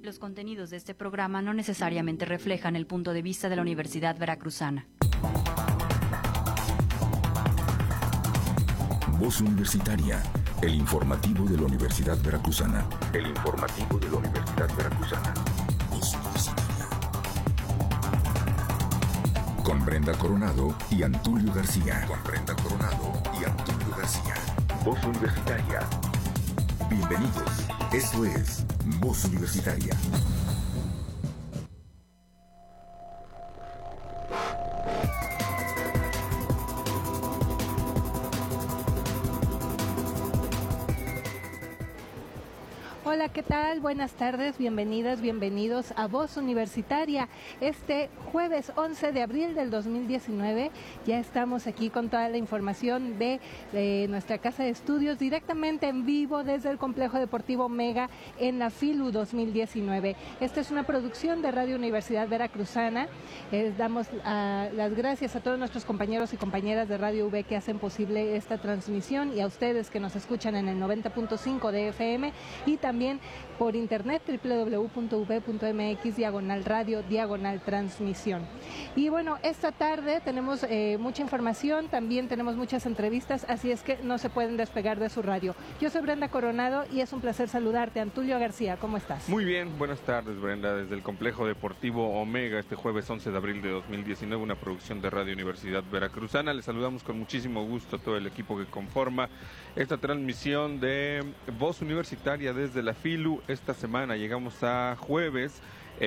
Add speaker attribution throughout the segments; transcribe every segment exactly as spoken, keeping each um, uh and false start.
Speaker 1: Los contenidos de este programa no necesariamente reflejan el punto de vista de la Universidad Veracruzana.
Speaker 2: Voz Universitaria, el informativo de la Universidad Veracruzana. El informativo de la Universidad Veracruzana. Voz Universitaria. Con Brenda Coronado y Antulio García. Con Brenda Coronado y Antulio García. Voz Universitaria. Bienvenidos. Esto es Voz Universitaria.
Speaker 3: Hola, ¿qué tal? Buenas tardes, bienvenidas, bienvenidos a Voz Universitaria. Este jueves once de abril del dos mil diecinueve ya estamos aquí con toda la información de, de nuestra casa de estudios directamente en vivo desde el Complejo Deportivo Omega en la FILU dos mil diecinueve. Esta es una producción de Radio Universidad Veracruzana. Eh, damos uh, las gracias a todos nuestros compañeros y compañeras de Radio U V que hacen posible esta transmisión y a ustedes que nos escuchan en el noventa punto cinco de F M y también También por internet, doble u doble u doble u punto u v punto m x, diagonal radio, diagonal transmisión. Y bueno, esta tarde tenemos eh, mucha información, también tenemos muchas entrevistas, así es que no se pueden despegar de su radio. Yo soy Brenda Coronado y es un placer saludarte. Antulio García, ¿cómo estás?
Speaker 4: Muy bien, buenas tardes, Brenda, desde el Complejo Deportivo Omega, este jueves once de abril de dos mil diecinueve, una producción de Radio Universidad Veracruzana. Les saludamos con muchísimo gusto a todo el equipo que conforma esta transmisión de Voz Universitaria desde la FILU. Esta semana llegamos a jueves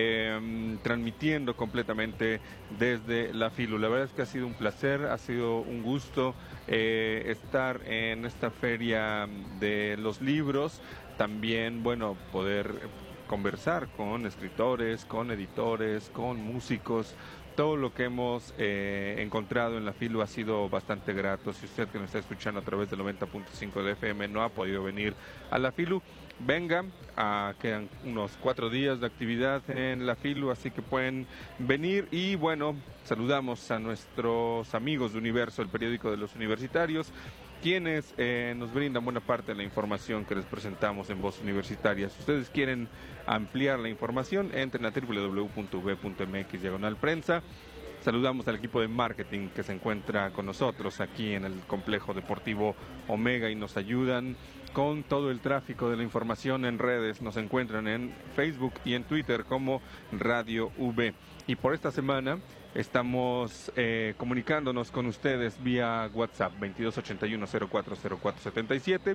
Speaker 4: eh, transmitiendo completamente desde la FILU. La verdad es que ha sido un placer, ha sido un gusto eh, estar en esta feria de los libros. También, bueno, poder conversar con escritores, con editores, con músicos. Todo lo que hemos eh, encontrado en la FILU ha sido bastante grato. Si usted que nos está escuchando a través del noventa punto cinco de F M no ha podido venir a la FILU, venga, a, quedan unos cuatro días de actividad en la FILU, así que pueden venir. Y bueno, saludamos a nuestros amigos de Universo, el periódico de los universitarios, quienes eh, nos brindan buena parte de la información que les presentamos en Voz Universitaria. Si ustedes quieren ampliar la información, entren a doble u doble u doble u punto u v punto m x diagonal prensa. Saludamos al equipo de marketing que se encuentra con nosotros aquí en el Complejo Deportivo Omega y nos ayudan con todo el tráfico de la información en redes. Nos encuentran en Facebook y en Twitter como Radio U V. Y por esta semana estamos eh, comunicándonos con ustedes vía WhatsApp veintidós ochenta y uno cero cuatro cero cuatro setenta y siete.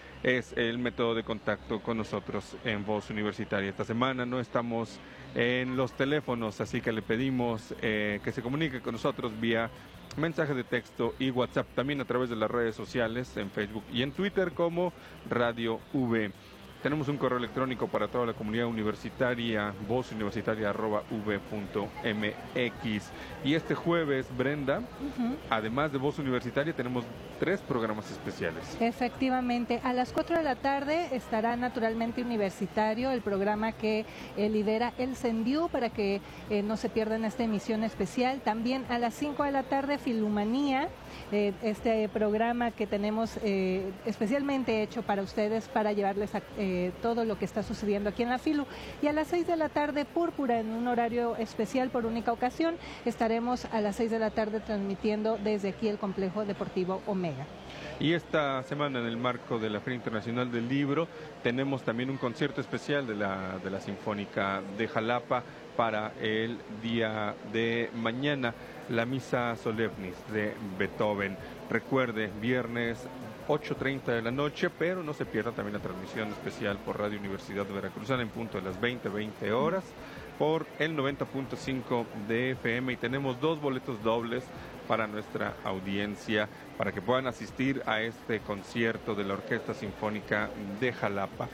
Speaker 4: Es el método de contacto con nosotros en Voz Universitaria. Esta semana no estamos en los teléfonos, así que le pedimos eh, que se comunique con nosotros vía mensaje de texto y WhatsApp, también a través de las redes sociales, en Facebook y en Twitter como Radio U V. Tenemos un correo electrónico para toda la comunidad universitaria, voz universitaria arroba u v punto m x. Y este jueves, Brenda, uh-huh. además de Voz Universitaria, tenemos tres programas especiales.
Speaker 3: Efectivamente, a las cuatro de la tarde estará Naturalmente Universitario, el programa que eh, lidera el CENDIU, para que eh, no se pierdan esta emisión especial. También a las cinco de la tarde, Filumanía, eh, este programa que tenemos eh, especialmente hecho para ustedes, para llevarles a eh, todo lo que está sucediendo aquí en la FILU. Y a las seis de la tarde, Púrpura, en un horario especial por única ocasión. Estaremos a las seis de la tarde transmitiendo desde aquí el Complejo Deportivo Omega.
Speaker 4: Y esta semana, en el marco de la Feria Internacional del Libro, tenemos también un concierto especial de la, de la Sinfónica de Jalapa para el día de mañana, la Misa Solemnis de Beethoven. Recuerde, viernes ocho treinta de la noche, pero no se pierda también la transmisión especial por Radio Universidad Veracruzana en punto de las veinte, veinte horas por el noventa punto cinco de F M, y tenemos dos boletos dobles para nuestra audiencia para que puedan asistir a este concierto de la Orquesta Sinfónica de Jalapa.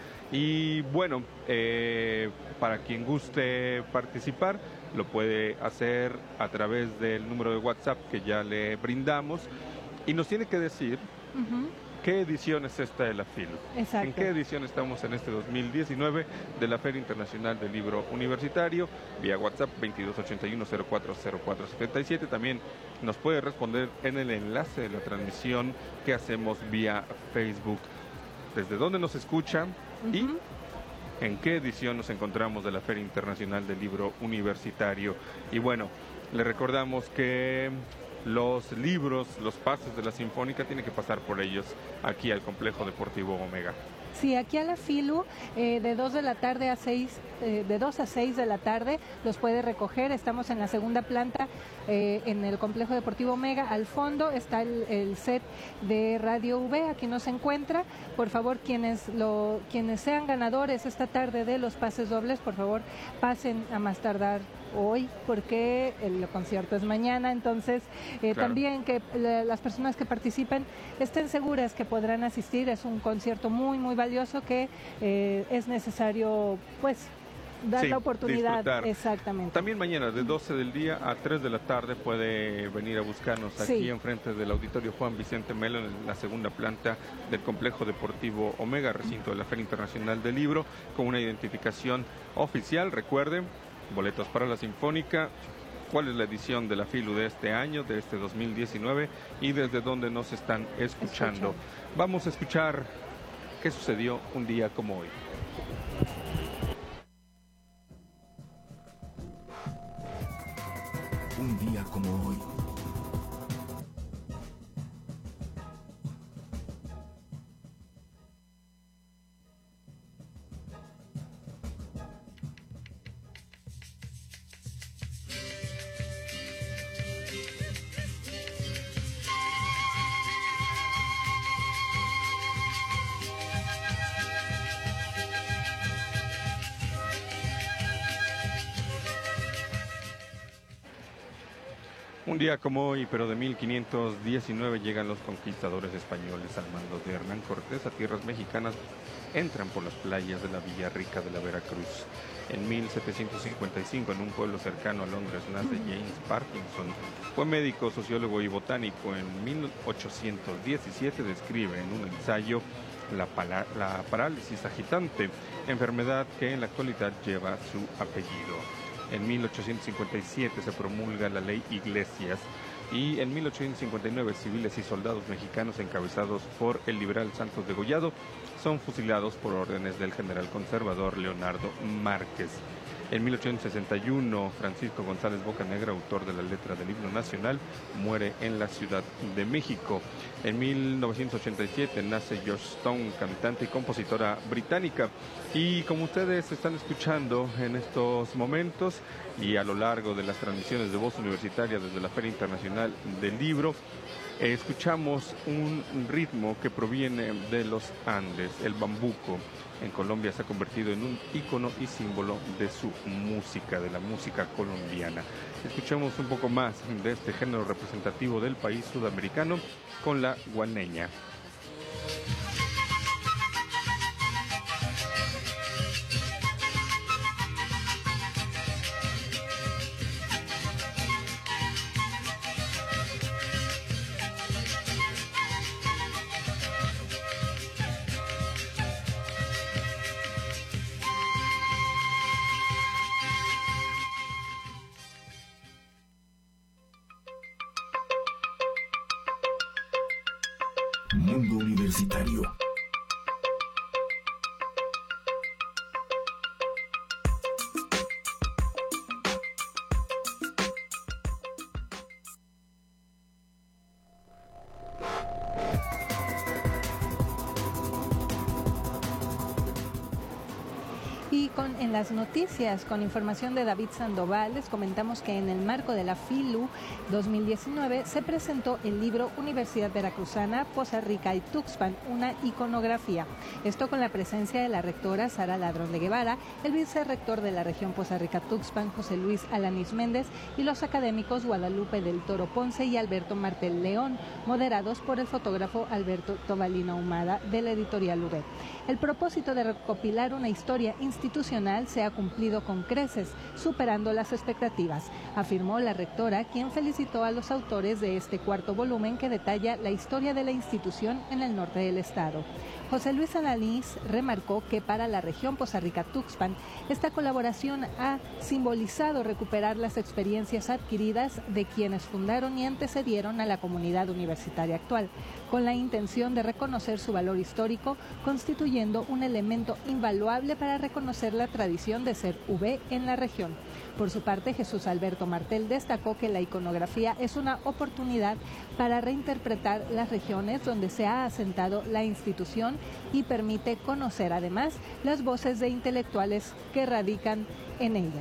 Speaker 4: Y bueno, eh, para quien guste participar, lo puede hacer a través del número de WhatsApp que ya le brindamos y nos tiene que decir uh-huh. ¿qué edición es esta de la FILU?
Speaker 3: Exacto.
Speaker 4: ¿En qué edición estamos en este dos mil diecinueve de la Feria Internacional del Libro Universitario? Vía WhatsApp veintidós ochenta y uno cero cuatro cero cuatro setenta y siete. También nos puede responder en el enlace de la transmisión que hacemos vía Facebook. ¿Desde dónde nos escucha? Uh-huh. Y en qué edición nos encontramos de la Feria Internacional del Libro Universitario. Y bueno, le recordamos que los libros, los pases de la Sinfónica tienen que pasar por ellos aquí al Complejo Deportivo Omega.
Speaker 3: Sí, aquí a la Filu, eh, de dos de la tarde a seis, eh, de dos a seis de la tarde, los puede recoger. Estamos en la segunda planta, eh, en el Complejo Deportivo Omega. Al fondo está el, el set de Radio V, aquí nos encuentra. Por favor, quienes, lo, quienes sean ganadores esta tarde de los pases dobles, por favor, pasen a más tardar hoy, porque el concierto es mañana. Entonces, eh, claro. También que le, las personas que participen estén seguras que podrán asistir. Es un concierto muy, muy valioso que eh, es necesario, pues, dar sí, la oportunidad. Disfrutar. Exactamente.
Speaker 4: También mañana, de doce del día a tres de la tarde, puede venir a buscarnos aquí sí. enfrente del Auditorio Juan Vicente Melo, en la segunda planta del Complejo Deportivo Omega, recinto de la Feria Internacional del Libro, con una identificación oficial. Recuerden, boletos para la Sinfónica, cuál es la edición de la Filu de este año, de este dos mil diecinueve, y desde dónde nos están escuchando. Escucha. Vamos a escuchar qué sucedió un día como hoy.
Speaker 2: Un día como hoy.
Speaker 4: Un día como hoy, pero de mil quinientos diecinueve, llegan los conquistadores españoles al mando de Hernán Cortés a tierras mexicanas. Entran por las playas de la Villa Rica de la Veracruz. En mil setecientos cincuenta y cinco, en un pueblo cercano a Londres, nace James Parkinson. Fue médico, sociólogo y botánico. En mil ochocientos diecisiete describe en un ensayo la, pala- la parálisis agitante, enfermedad que en la actualidad lleva su apellido. En mil ochocientos cincuenta y siete se promulga la Ley Iglesias, y en mil ochocientos cincuenta y nueve civiles y soldados mexicanos encabezados por el liberal Santos Degollado son fusilados por órdenes del general conservador Leonardo Márquez. En mil ochocientos sesenta y uno, Francisco González Bocanegra, autor de la letra del himno nacional, muere en la Ciudad de México. En mil novecientos ochenta y siete nace Joss Stone, cantante y compositora británica. Y como ustedes están escuchando en estos momentos y a lo largo de las transmisiones de Voz Universitaria desde la Feria Internacional del Libro, eh, escuchamos un ritmo que proviene de los Andes, el bambuco. En Colombia se ha convertido en un ícono y símbolo de su música, de la música colombiana. Escuchemos un poco más de este género representativo del país sudamericano con la guaneña.
Speaker 2: Mundo Universitario.
Speaker 3: Y con, en las noticias, con información de David Sandoval, les comentamos que en el marco de la Filu dos mil diecinueve se presentó el libro Universidad Veracruzana, Poza Rica y Tuxpan, una iconografía. Esto con la presencia de la rectora Sara Ladrón de Guevara, el vicerrector de la región Poza Rica Tuxpan, José Luis Alanís Méndez, y los académicos Guadalupe del Toro Ponce y Alberto Martel León, moderados por el fotógrafo Alberto Tobalino Ahumada de la editorial U B. El propósito de recopilar una historia institucional se ha cumplido con creces, superando las expectativas, afirmó la rectora, quien felicitó a los autores de este cuarto volumen que detalla la historia de la institución en el norte del estado. José Luis Alanís remarcó que para la región Poza Rica-Tuxpan, esta colaboración ha simbolizado recuperar las experiencias adquiridas de quienes fundaron y antecedieron a la comunidad universitaria actual, con la intención de reconocer su valor histórico, constituyendo un elemento invaluable para reconocer la tradición de ser U V en la región. Por su parte, Jesús Alberto Martel destacó que la iconografía es una oportunidad para reinterpretar las regiones donde se ha asentado la institución y permite conocer además las voces de intelectuales que radican en ella.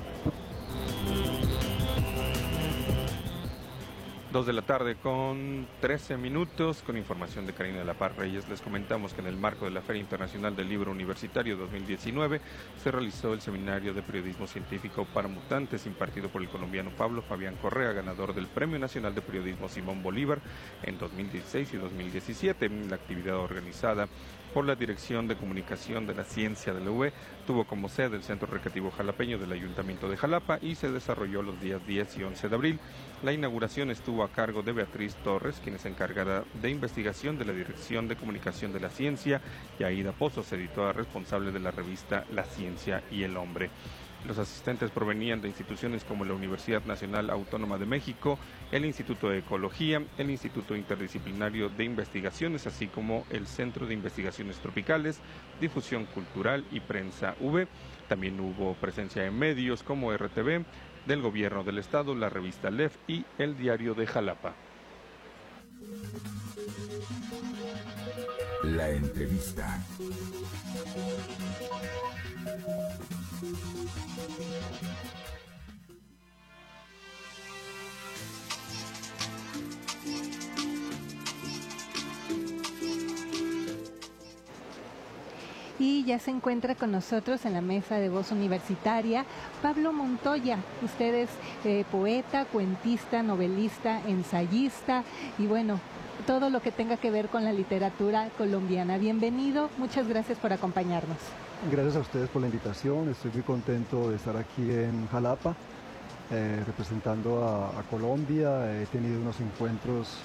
Speaker 4: Dos de la tarde con trece minutos, con información de Karina de la Paz Reyes. Les comentamos que en el marco de la Feria Internacional del Libro Universitario dos mil diecinueve se realizó el Seminario de Periodismo Científico para Mutantes, impartido por el colombiano Pablo Fabián Correa, ganador del Premio Nacional de Periodismo Simón Bolívar en dos mil dieciséis y dos mil diecisiete. La actividad organizada por la Dirección de Comunicación de la Ciencia de la U B tuvo como sede el Centro Recreativo Jalapeño del Ayuntamiento de Jalapa y se desarrolló los días diez y once de abril. La inauguración estuvo a cargo de Beatriz Torres, quien es encargada de investigación de la Dirección de Comunicación de la Ciencia, y Aida Pozos, editora responsable de la revista La Ciencia y el Hombre. Los asistentes provenían de instituciones como la Universidad Nacional Autónoma de México, el Instituto de Ecología, el Instituto Interdisciplinario de Investigaciones, así como el Centro de Investigaciones Tropicales, Difusión Cultural y Prensa U B. También hubo presencia en medios como R T V, del Gobierno del Estado, la revista L E F y el Diario de Jalapa.
Speaker 2: La entrevista.
Speaker 3: Y ya se encuentra con nosotros en la mesa de Voz Universitaria Pablo Montoya. Usted es eh, poeta, cuentista, novelista, ensayista y bueno, todo lo que tenga que ver con la literatura colombiana. Bienvenido, muchas gracias por acompañarnos.
Speaker 5: Gracias a ustedes por la invitación, estoy muy contento de estar aquí en Jalapa, eh, representando a, a Colombia. He tenido unos encuentros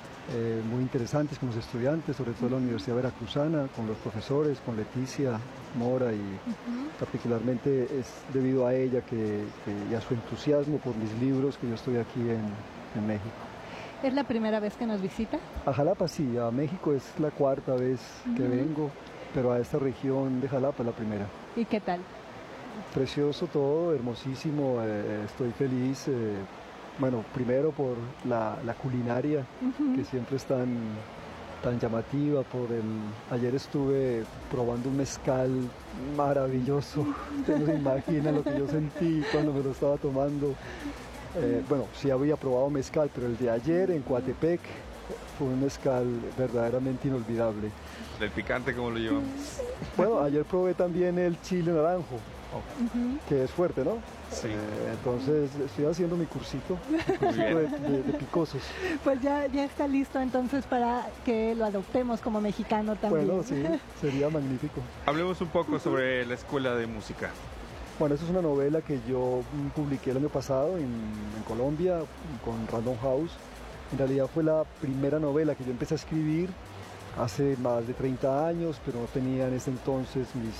Speaker 5: Eh, muy interesantes con los estudiantes, sobre todo en la Universidad Veracruzana, con los profesores, con Leticia Mora, y uh-huh. particularmente es debido a ella que, que, y a su entusiasmo por mis libros que yo estoy aquí en, en México.
Speaker 3: ¿Es la primera vez que nos visita?
Speaker 5: A Jalapa sí, a México es la cuarta vez uh-huh. que vengo, pero a esta región de Jalapa es la primera.
Speaker 3: ¿Y qué tal?
Speaker 5: Precioso todo, hermosísimo, eh, estoy feliz. Eh, Bueno, primero por la, la culinaria, uh-huh. que siempre es tan, tan llamativa. Por el, ayer estuve probando un mezcal maravilloso. Usted no se imagina lo que yo sentí cuando me lo estaba tomando. Eh, bueno, sí había probado mezcal, pero el de ayer en Coatepec fue un mezcal verdaderamente inolvidable.
Speaker 4: ¿Del picante cómo lo llevamos?
Speaker 5: Bueno, ayer probé también el chile naranjo, uh-huh. que es fuerte, ¿no?
Speaker 4: Sí.
Speaker 5: Eh, entonces estoy haciendo mi cursito, mi cursito de, de, de picosos.
Speaker 3: Pues ya, ya está listo entonces para que lo adoptemos como mexicano también.
Speaker 5: Bueno, sí, sería magnífico.
Speaker 4: Hablemos un poco sobre la Escuela de Música.
Speaker 5: Bueno, esa es una novela que yo publiqué el año pasado en, en Colombia con Random House. En realidad fue la primera novela que yo empecé a escribir hace más de treinta años, pero no tenía en ese entonces mis,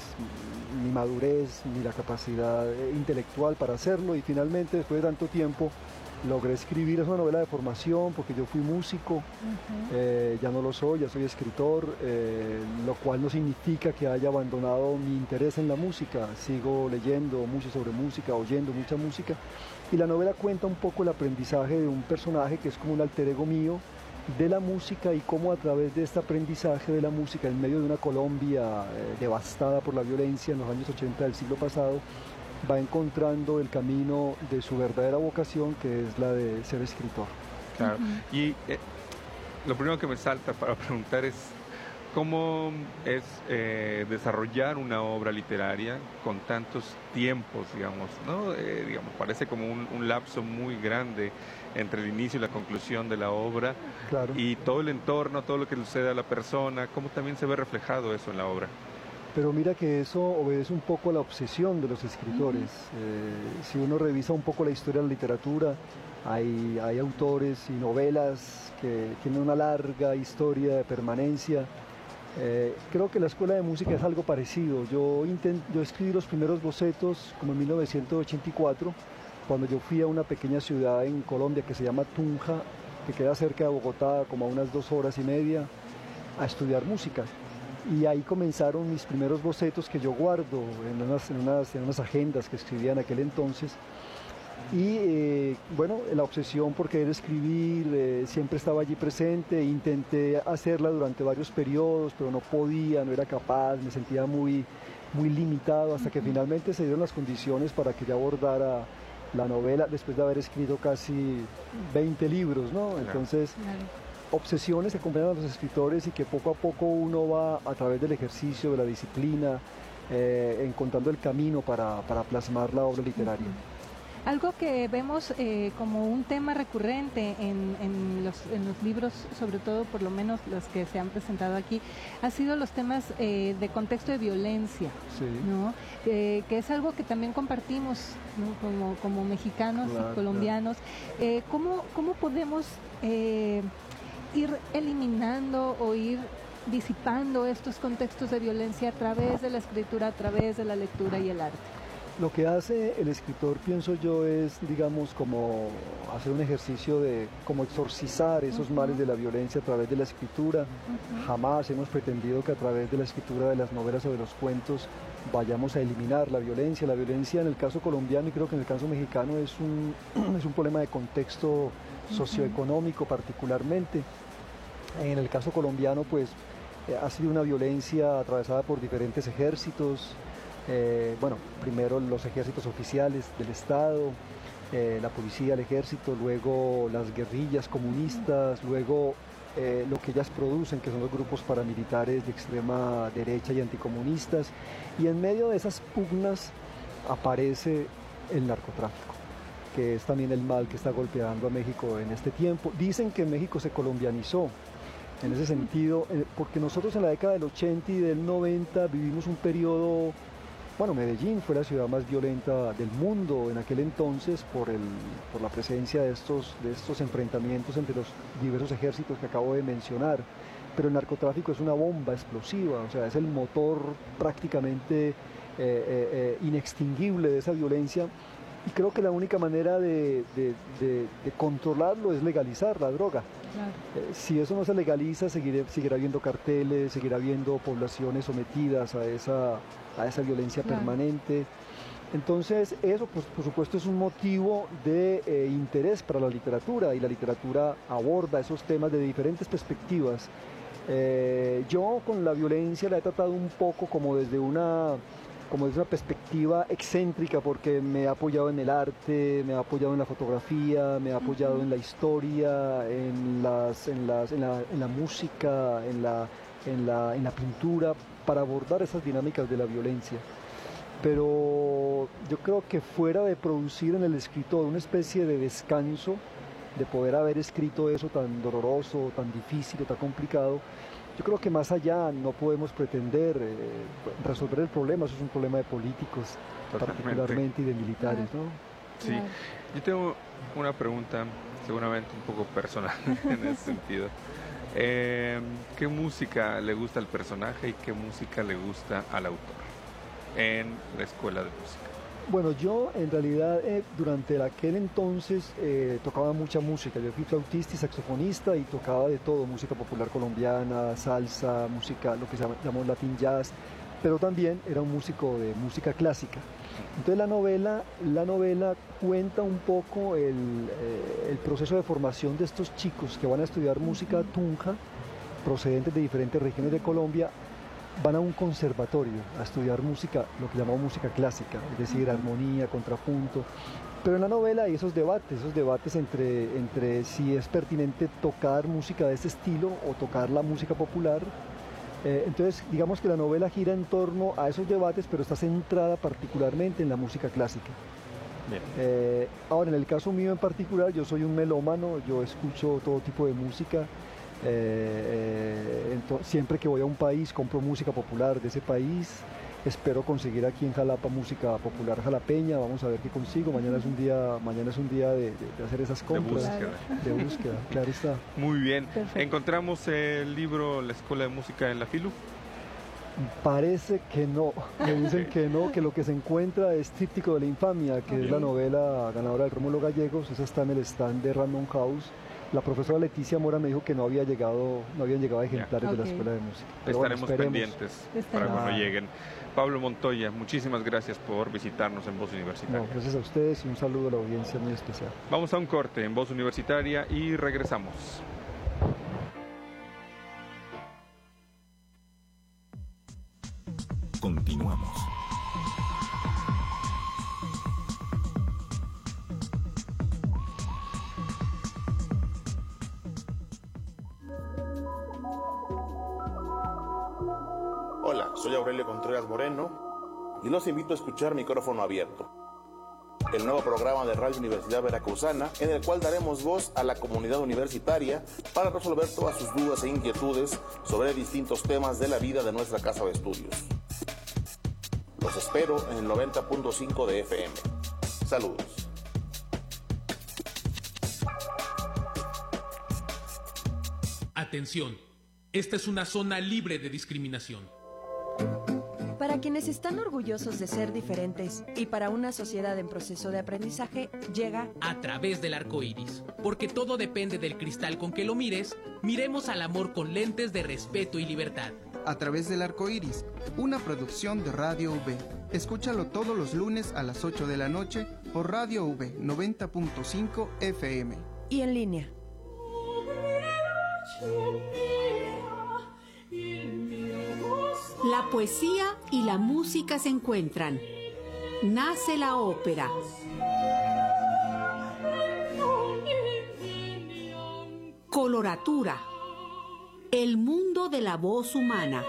Speaker 5: ni madurez ni la capacidad intelectual para hacerlo, y finalmente después de tanto tiempo logré escribir. Es una novela de formación porque yo fui músico, uh-huh. eh, ya no lo soy, ya soy escritor, eh, lo cual no significa que haya abandonado mi interés en la música. Sigo leyendo mucho sobre música, oyendo mucha música, y la novela cuenta un poco el aprendizaje de un personaje que es como un alter ego mío de la música, y cómo a través de este aprendizaje de la música en medio de una Colombia eh, devastada por la violencia en los años ochenta del siglo pasado, va encontrando el camino de su verdadera vocación, que es la de ser escritor.
Speaker 4: Claro, uh-huh. y eh, lo primero que me salta para preguntar es cómo es eh, desarrollar una obra literaria con tantos tiempos, digamos, ¿no? Eh, digamos, parece como un, un lapso muy grande entre el inicio y la conclusión de la obra,
Speaker 5: claro.
Speaker 4: y todo el entorno, todo lo que sucede a la persona, cómo también se ve reflejado eso en la obra.
Speaker 5: Pero mira que eso obedece un poco a la obsesión de los escritores. Uh-huh. Eh, si uno revisa un poco la historia de la literatura, hay, hay autores y novelas que tienen una larga historia de permanencia, Eh, creo que la escuela de música es algo parecido. Yo, intent, yo escribí los primeros bocetos como en mil novecientos ochenta y cuatro, cuando yo fui a una pequeña ciudad en Colombia que se llama Tunja, que queda cerca de Bogotá, como a unas dos horas y media, a estudiar música. Y ahí comenzaron mis primeros bocetos que yo guardo en unas, en unas, en unas agendas que escribía en aquel entonces. Y eh, bueno, la obsesión por querer escribir eh, siempre estaba allí presente. Intenté hacerla durante varios periodos, pero no podía, no era capaz, me sentía muy, muy limitado, hasta que finalmente se dieron las condiciones para que yo abordara la novela, después de haber escrito casi veinte libros, ¿no? Entonces, obsesiones que acompañan a los escritores y que poco a poco uno va, a través del ejercicio, de la disciplina, eh, encontrando el camino para, para plasmar la obra literaria.
Speaker 3: Algo que vemos eh, como un tema recurrente en, en, los, en los libros, sobre todo por lo menos los que se han presentado aquí, ha sido los temas eh, de contexto de violencia, sí. ¿no? Eh, que es algo que también compartimos, ¿no? como, como mexicanos claro, y colombianos. Claro. Eh, ¿cómo, ¿Cómo podemos eh, ir eliminando o ir disipando estos contextos de violencia a través de la escritura, a través de la lectura y el arte?
Speaker 5: Lo que hace el escritor, pienso yo, es, digamos, como hacer un ejercicio de como exorcizar esos uh-huh. males de la violencia a través de la escritura. Uh-huh. Jamás hemos pretendido que a través de la escritura de las novelas o de los cuentos vayamos a eliminar la violencia. La violencia en el caso colombiano y creo que en el caso mexicano es un, es un problema de contexto socioeconómico particularmente. En el caso colombiano, pues, eh, ha sido una violencia atravesada por diferentes ejércitos. Eh, bueno, primero los ejércitos oficiales del Estado, eh, la policía, el ejército, luego las guerrillas comunistas, luego eh, lo que ellas producen, que son los grupos paramilitares de extrema derecha y anticomunistas, y en medio de esas pugnas aparece el narcotráfico, que es también el mal que está golpeando a México en este tiempo. Dicen que México se colombianizó en ese sentido, eh, porque nosotros en la década del ochenta y del noventa vivimos un periodo. Bueno, Medellín fue la ciudad más violenta del mundo en aquel entonces por, el, por la presencia de estos, de estos enfrentamientos entre los diversos ejércitos que acabo de mencionar. Pero el narcotráfico es una bomba explosiva, o sea, es el motor prácticamente eh, eh, eh, inextinguible de esa violencia. Y creo que la única manera de, de, de, de controlarlo es legalizar la droga. Claro. Eh, si eso no se legaliza, seguiré, seguirá habiendo carteles, seguirá habiendo poblaciones sometidas a esa, a esa violencia claro. permanente. Entonces, eso, pues, por supuesto, es un motivo de eh, interés para la literatura, y la literatura aborda esos temas de diferentes perspectivas. Eh, yo con la violencia la he tratado un poco como desde una... como desde una perspectiva excéntrica, porque me ha apoyado en el arte, me ha apoyado en la fotografía, me ha apoyado uh-huh. en la historia, en, las, en, las, en, la, en la música, en la, en, la, en la pintura, para abordar esas dinámicas de la violencia. Pero yo creo que fuera de producir en el escritor una especie de descanso, de poder haber escrito eso tan doloroso, tan difícil, tan complicado, yo creo que más allá no podemos pretender eh, resolver el problema. Eso es un problema de políticos, totalmente. Particularmente, y de militares, ¿no?
Speaker 4: Sí, yo tengo una pregunta seguramente un poco personal en ese sentido. Eh, ¿Qué música le gusta al personaje y qué música le gusta al autor en la escuela de música?
Speaker 5: Bueno, yo en realidad eh, durante aquel entonces eh, tocaba mucha música. Yo fui flautista y saxofonista y tocaba de todo, música popular colombiana, salsa, música, lo que se llamó Latin Jazz, pero también era un músico de música clásica. Entonces la novela, la novela cuenta un poco el, eh, el proceso de formación de estos chicos que van a estudiar música uh-huh. tunja, procedentes de diferentes regiones de Colombia. Van a un conservatorio a estudiar música, lo que llamamos música clásica, es decir, uh-huh. armonía, contrapunto. Pero en la novela hay esos debates, esos debates entre, entre si es pertinente tocar música de este estilo o tocar la música popular. Eh, entonces, digamos que la novela gira en torno a esos debates, pero está centrada particularmente en la música clásica. Bien. Eh, ahora, en el caso mío en particular, yo soy un melómano, yo escucho todo tipo de música. Eh, eh, siempre que voy a un país compro música popular de ese país. Espero conseguir aquí en Jalapa música popular jalapeña. Vamos a ver qué consigo. Mañana es un día, mañana es un día de, de, de hacer esas compras.
Speaker 4: De búsqueda.
Speaker 5: De búsqueda, claro está.
Speaker 4: Muy bien. Perfecto. Encontramos el libro La Escuela de Música en la Filu.
Speaker 5: Parece que no, me dicen que no, que lo que se encuentra es Tríptico de la Infamia, que okay. es la novela ganadora del Rómulo Gallegos, esa está en el stand de Random House. La profesora Leticia Mora me dijo que no había llegado, no habían llegado ejemplares okay. de la Escuela de Música.
Speaker 4: Pero Estaremos bueno, pendientes
Speaker 3: Estaremos.
Speaker 4: para cuando lleguen. Pablo Montoya, muchísimas gracias por visitarnos en Voz Universitaria.
Speaker 5: No, gracias a ustedes y un saludo a la audiencia muy especial.
Speaker 4: Vamos a un corte en Voz Universitaria y regresamos.
Speaker 2: Continuamos.
Speaker 6: Hola, soy Aurelio Contreras Moreno y los invito a escuchar Micrófono Abierto, el nuevo programa de Radio Universidad Veracruzana en el cual daremos voz a la comunidad universitaria para resolver todas sus dudas e inquietudes sobre distintos temas de la vida de nuestra casa de estudios. Los espero en el noventa punto cinco de F M. Saludos.
Speaker 7: Atención, esta es una zona libre de discriminación.
Speaker 8: Para quienes están orgullosos de ser diferentes y para una sociedad en proceso de aprendizaje, llega
Speaker 7: A Través del Arco Iris. Porque todo depende del cristal con que lo mires, miremos al amor con lentes de respeto y libertad.
Speaker 9: A Través del Arco Iris, una producción de Radio V. Escúchalo todos los lunes a las ocho de la noche por Radio V noventa punto cinco F M.
Speaker 8: Y en línea.
Speaker 10: La poesía y la música se encuentran. Nace la ópera. Coloratura. El mundo de la voz humana.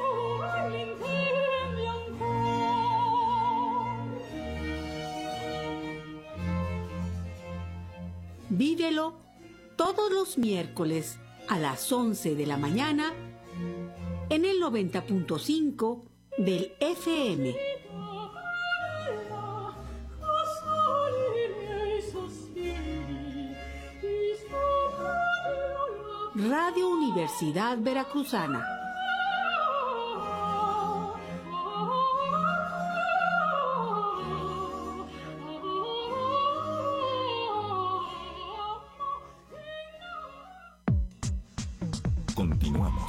Speaker 10: Vívelo todos los miércoles a las once de la mañana en el noventa punto cinco del F M. Radio Universidad Veracruzana.
Speaker 2: Continuamos.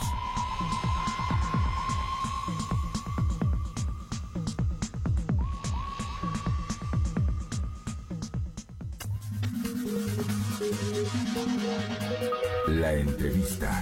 Speaker 2: La entrevista.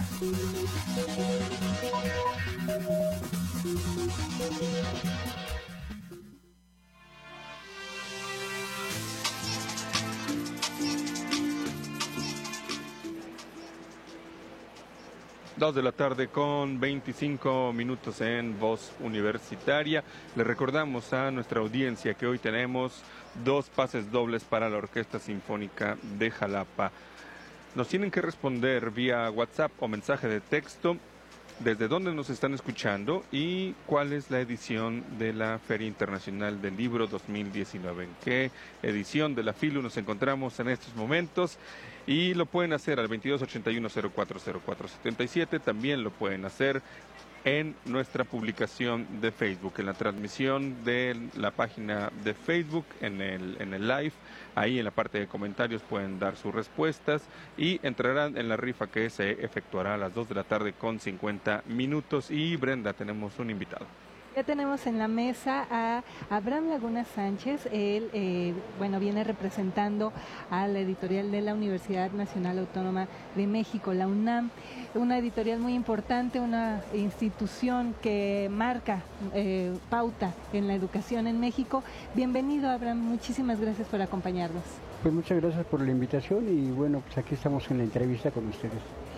Speaker 4: Dos de la tarde con veinticinco minutos en Voz Universitaria. Le recordamos a nuestra audiencia que hoy tenemos dos pases dobles para la Orquesta Sinfónica de Jalapa. Nos tienen que responder vía WhatsApp o mensaje de texto desde dónde nos están escuchando y cuál es la edición de la Feria Internacional del Libro dos mil diecinueve. ¿En qué edición de la FILU nos encontramos en estos momentos? Y lo pueden hacer al veintidós ochenta y uno cero cuatro cero cuatro setenta y siete. También lo pueden hacer en nuestra publicación de Facebook, en la transmisión de la página de Facebook, en el, en el live. Ahí en la parte de comentarios pueden dar sus respuestas y entrarán en la rifa que se efectuará a las dos de la tarde con cincuenta minutos. Y Brenda, tenemos un invitado.
Speaker 3: Ya tenemos en la mesa a Abraham Laguna Sánchez. Él, eh, bueno, viene representando a la editorial de la Universidad Nacional Autónoma de México, la UNAM, una editorial muy importante, una institución que marca eh, pauta en la educación en México. Bienvenido, Abraham, muchísimas gracias por acompañarnos.
Speaker 11: Pues muchas gracias por la invitación y bueno, pues aquí estamos en la entrevista con ustedes.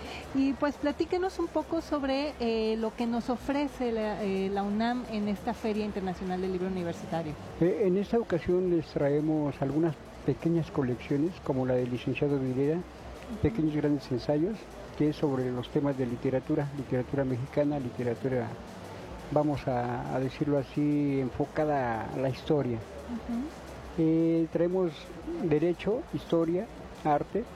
Speaker 3: Y pues platíquenos un poco sobre eh, lo que nos ofrece la, eh, la UNAM en esta Feria Internacional del Libro Universitario.
Speaker 11: Eh, en esta ocasión les traemos algunas pequeñas colecciones, como la del licenciado Videla, uh-huh. Pequeños Grandes Ensayos, que es sobre los temas de literatura, literatura mexicana, literatura, vamos a, a decirlo así, enfocada a la historia. Uh-huh. eh, traemos derecho, historia, arte,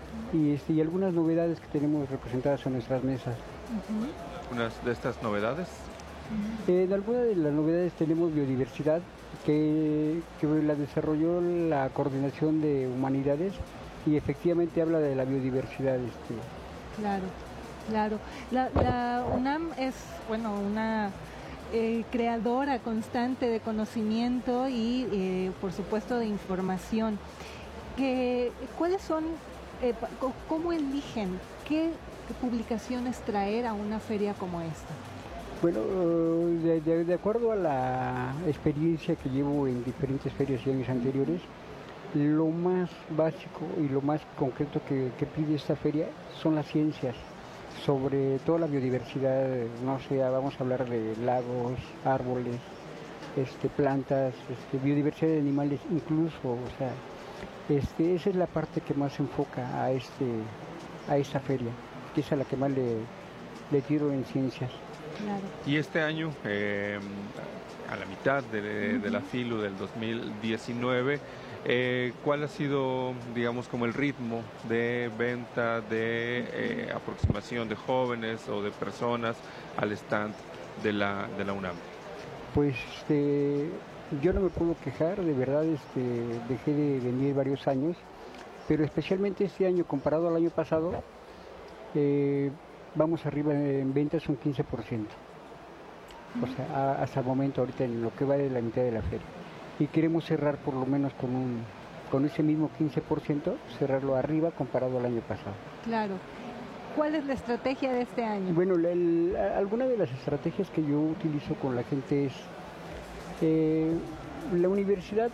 Speaker 11: Y, este, y algunas novedades que tenemos representadas en nuestras mesas.
Speaker 4: Uh-huh. ¿Unas de estas novedades?
Speaker 11: Uh-huh. En alguna de las novedades tenemos biodiversidad, que, que la desarrolló la Coordinación de Humanidades y efectivamente habla de la biodiversidad. Este.
Speaker 3: Claro, claro. La, la UNAM es, bueno, una eh, creadora constante de conocimiento y, eh, por supuesto, de información. Que, ¿Cuáles son, eh, cómo eligen qué publicaciones traer a una feria como esta?
Speaker 11: Bueno, de, de, de acuerdo a la experiencia que llevo en diferentes ferias y años anteriores, lo más básico y lo más concreto que, que pide esta feria son las ciencias, sobre toda la biodiversidad, no sé, vamos a hablar de lagos, árboles, este, plantas, este, biodiversidad de animales incluso, o sea, este, esa es la parte que más enfoca a, este, a esta feria, que es a la que más le, le tiro en ciencias.
Speaker 3: Claro.
Speaker 4: Y este año, eh, a la mitad de, de la FILU del dos mil diecinueve, eh, ¿cuál ha sido, digamos, como el ritmo de venta, de eh, aproximación de jóvenes o de personas al stand de la, de la UNAM?
Speaker 11: Pues este, yo no me puedo quejar, de verdad este, dejé de venir varios años, pero especialmente este año comparado al año pasado, eh, vamos arriba en ventas un quince por ciento, o sea, a, hasta el momento ahorita en lo que va de la mitad de la feria. Y queremos cerrar por lo menos con un con ese mismo quince por ciento, cerrarlo arriba comparado al año pasado.
Speaker 3: Claro. ¿Cuál es la estrategia de este año?
Speaker 11: Bueno, la, el, alguna de las estrategias que yo utilizo con la gente es, eh, la universidad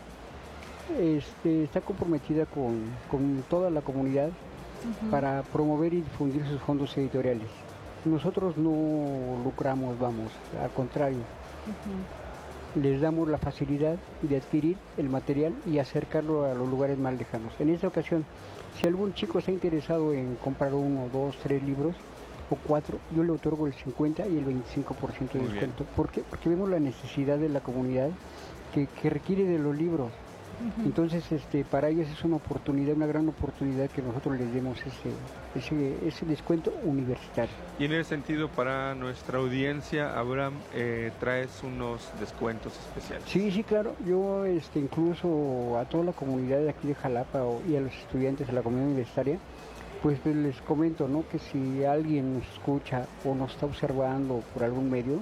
Speaker 11: este, está comprometida con, con toda la comunidad uh-huh. para promover y difundir sus fondos editoriales. Nosotros no lucramos, vamos, al contrario. Uh-huh. Les damos la facilidad de adquirir el material y acercarlo a los lugares más lejanos. En esta ocasión, si algún chico está interesado en comprar uno, dos, tres libros o cuatro, yo le otorgo el cincuenta y el veinticinco por ciento de
Speaker 4: Muy
Speaker 11: descuento.
Speaker 4: bien.
Speaker 11: ¿Por qué? Porque vemos la necesidad de la comunidad que, que requiere de los libros. Uh-huh. Entonces, este, para ellos es una oportunidad, una gran oportunidad que nosotros les demos ese, ese, ese descuento universitario.
Speaker 4: Y en ese sentido, para nuestra audiencia, Abraham, eh, traes unos descuentos especiales.
Speaker 11: Sí, sí, claro. Yo este, incluso a toda la comunidad de aquí de Jalapa o, y a los estudiantes de la comunidad universitaria, pues les comento, ¿no?, que si alguien nos escucha o nos está observando por algún medio,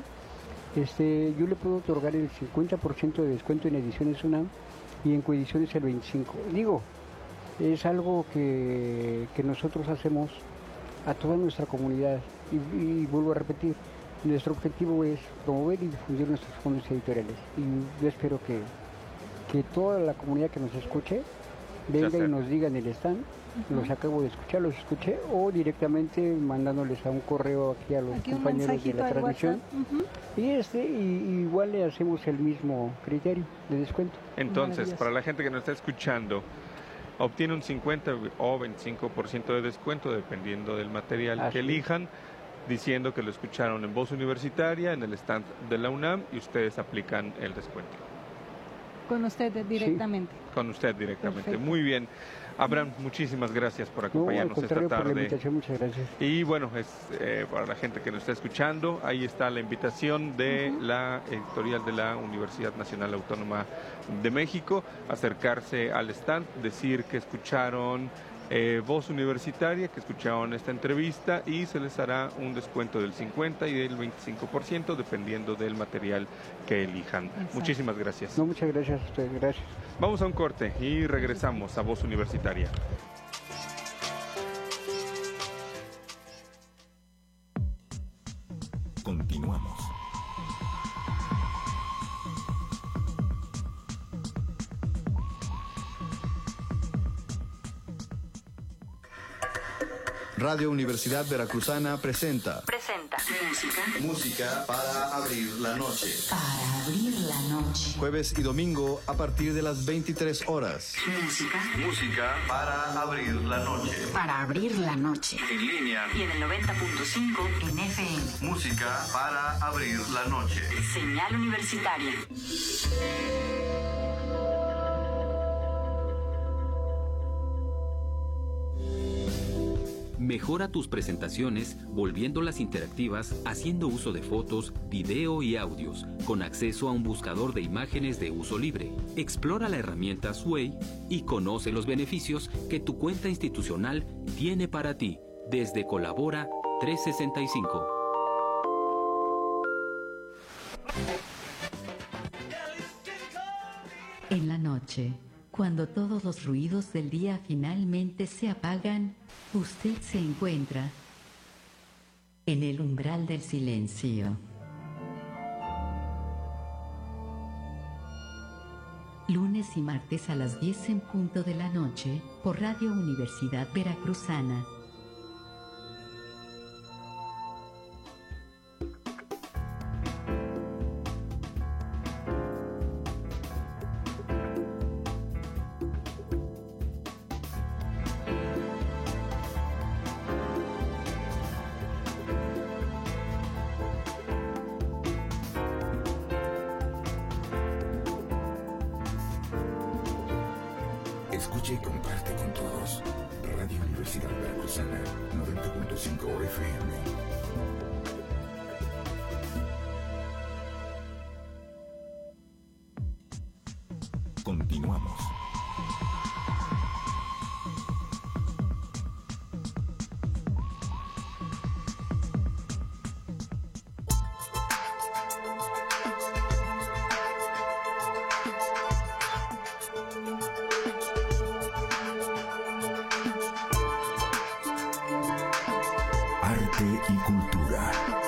Speaker 11: este, yo le puedo otorgar el cincuenta por ciento de descuento en ediciones UNAM y en coediciones el veinticinco por ciento. Digo, es algo que, que nosotros hacemos a toda nuestra comunidad y, y vuelvo a repetir, nuestro objetivo es promover y difundir nuestros fondos editoriales y yo espero que, que toda la comunidad que nos escuche venga y nos diga en el stand, uh-huh. los acabo de escuchar, los escuché, o directamente mandándoles a un correo aquí a los aquí compañeros de la transmisión. Uh-huh. Y este y, y igual le hacemos el mismo criterio de descuento.
Speaker 4: Entonces, para la gente que nos está escuchando, obtiene un cincuenta o veinticinco por ciento de descuento dependiendo del material Así. que elijan, diciendo que lo escucharon en Voz Universitaria, en el stand de la UNAM, y ustedes aplican el descuento.
Speaker 3: Con usted directamente.
Speaker 4: Sí, con usted directamente. Perfecto. Muy bien. Abraham, muchísimas gracias por acompañarnos
Speaker 11: no,
Speaker 4: esta tarde.
Speaker 11: Por la invitación, muchas gracias.
Speaker 4: Y bueno, es eh, para la gente que nos está escuchando, ahí está la invitación de uh-huh. la editorial de la Universidad Nacional Autónoma de México, acercarse al stand, decir que escucharon eh, Voz Universitaria, que escucharon esta entrevista y se les hará un descuento del cincuenta y del veinticinco por ciento dependiendo del material que elijan. Exacto. Muchísimas gracias.
Speaker 11: No, muchas gracias a ustedes, gracias.
Speaker 4: Vamos a un corte y regresamos a Voz Universitaria.
Speaker 2: Continuamos.
Speaker 12: Radio Universidad Veracruzana presenta.
Speaker 1: Presenta.
Speaker 12: Música. Música para abrir la noche.
Speaker 1: Para abrir la noche.
Speaker 12: Jueves y domingo a partir de las veintitrés horas.
Speaker 1: Música.
Speaker 12: Música para abrir la noche.
Speaker 1: Para abrir la noche.
Speaker 12: En línea.
Speaker 1: Y en el noventa punto cinco en F M.
Speaker 12: Música para abrir la noche.
Speaker 1: Señal Universitaria.
Speaker 13: Mejora tus presentaciones volviéndolas interactivas haciendo uso de fotos, video y audios, con acceso a un buscador de imágenes de uso libre. Explora la herramienta Sway y conoce los beneficios que tu cuenta institucional tiene para ti desde Colabora trescientos sesenta y cinco.
Speaker 14: En la noche, cuando todos los ruidos del día finalmente se apagan, usted se encuentra en el umbral del silencio. Lunes y martes a las diez en punto de la noche, por Radio Universidad Veracruzana.
Speaker 2: Escucha y comparte con todos. Radio Universidad Veracruzana, noventa punto cinco F M. Continuamos. Arte y cultura.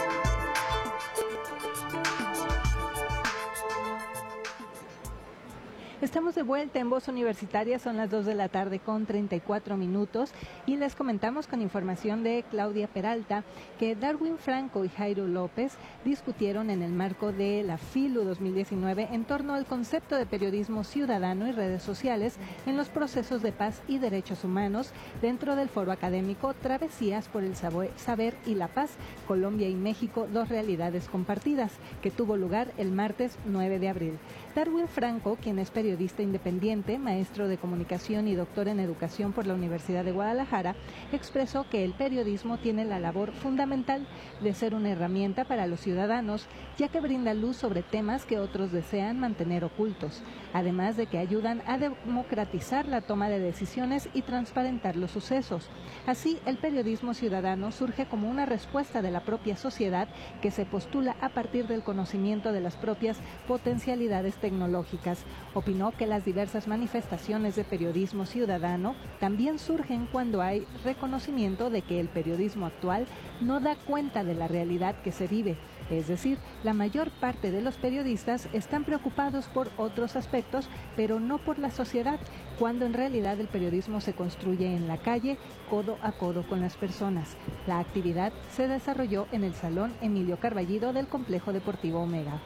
Speaker 3: Estamos de vuelta en Voz Universitaria, son las dos de la tarde con treinta y cuatro minutos y les comentamos con información de Claudia Peralta que Darwin Franco y Jairo López discutieron en el marco de la FILU dos mil diecinueve en torno al concepto de periodismo ciudadano y redes sociales en los procesos de paz y derechos humanos dentro del foro académico Travesías por el Saber y la Paz, Colombia y México, dos realidades compartidas, que tuvo lugar el martes nueve de abril. Darwin Franco, quien es periodista independiente, maestro de comunicación y doctor en educación por la Universidad de Guadalajara, expresó que el periodismo tiene la labor fundamental de ser una herramienta para los ciudadanos, ya que brinda luz sobre temas que otros desean mantener ocultos, además de que ayudan a democratizar la toma de decisiones y transparentar los sucesos. Así, el periodismo ciudadano surge como una respuesta de la propia sociedad que se postula a partir del conocimiento de las propias potencialidades tecnológicas. Opinó que las diversas manifestaciones de periodismo ciudadano también surgen cuando hay reconocimiento de que el periodismo actual no da cuenta de la realidad que se vive. Es decir, la mayor parte de los periodistas están preocupados por otros aspectos, pero no por la sociedad, cuando en realidad el periodismo se construye en la calle, codo a codo con las personas. La actividad se desarrolló en el Salón Emilio Carballido del Complejo Deportivo Omega.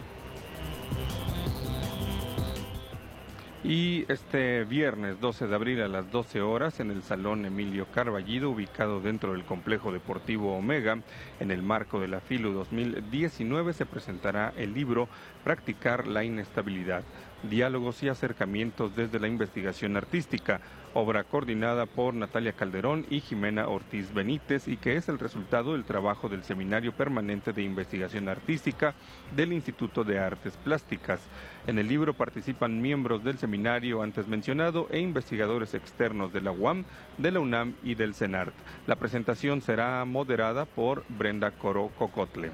Speaker 4: Y este viernes doce de abril a las doce horas en el Salón Emilio Carballido, ubicado dentro del Complejo Deportivo Omega, en el marco de la FILU dos mil diecinueve, se presentará el libro Practicar la Inestabilidad, Diálogos y Acercamientos desde la Investigación Artística, obra coordinada por Natalia Calderón y Jimena Ortiz Benítez y que es el resultado del trabajo del Seminario Permanente de Investigación Artística del Instituto de Artes Plásticas. En el libro participan miembros del seminario antes mencionado e investigadores externos de la U A M, de la UNAM y del CENART. La presentación será moderada por Brenda Coro Cocotle.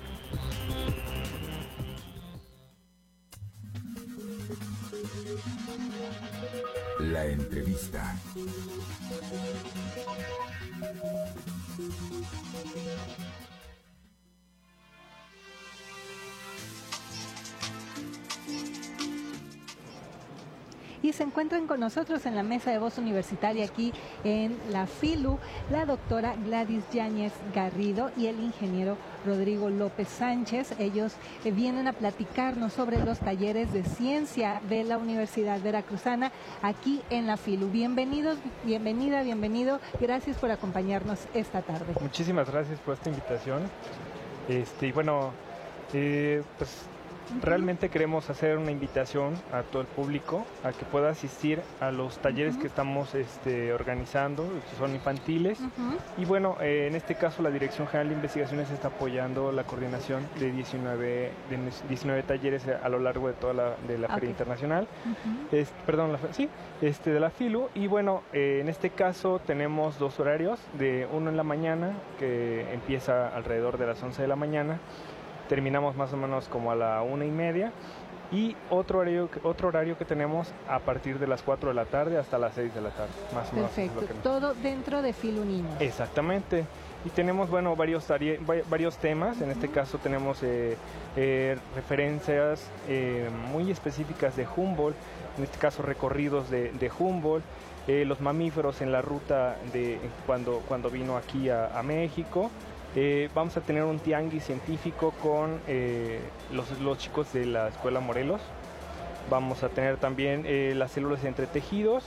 Speaker 2: La entrevista.
Speaker 3: Y se encuentran con nosotros en la mesa de Voz Universitaria aquí en la FILU la doctora Gladys Yáñez Garrido y el ingeniero Rodrigo López Sánchez. Ellos eh, vienen a platicarnos sobre los talleres de ciencia de la Universidad Veracruzana aquí en la FILU. Bienvenidos, bienvenida, bienvenido. Gracias por acompañarnos esta tarde.
Speaker 15: Muchísimas gracias por esta invitación. Este, y bueno, eh, pues realmente queremos hacer una invitación a todo el público a que pueda asistir a los talleres uh-huh. que estamos este, organizando, que son infantiles. Uh-huh. Y bueno, eh, en este caso la Dirección General de Investigaciones está apoyando la coordinación de diecinueve, de diecinueve talleres a lo largo de toda la, de la okay. Feria Internacional. Uh-huh. es, perdón, la, sí, este, de la FILU. Y bueno, eh, en este caso tenemos dos horarios, de uno en la mañana, que empieza alrededor de las once de la mañana, terminamos más o menos como a la una y media, y otro horario, otro horario que tenemos a partir de las cuatro de la tarde hasta las seis de la tarde, más o menos.
Speaker 3: Perfecto, es lo que todo dentro de Filu Niños.
Speaker 15: Exactamente, y tenemos, bueno, varios, varios temas. Uh-huh. En este caso tenemos eh, eh, referencias eh, muy específicas de Humboldt, en este caso recorridos de, de Humboldt, eh, los mamíferos en la ruta de cuando, cuando vino aquí a, a México. Eh, vamos a tener un tianguis científico con eh, los, los chicos de la Escuela Morelos. Vamos a tener también eh, las células entre tejidos.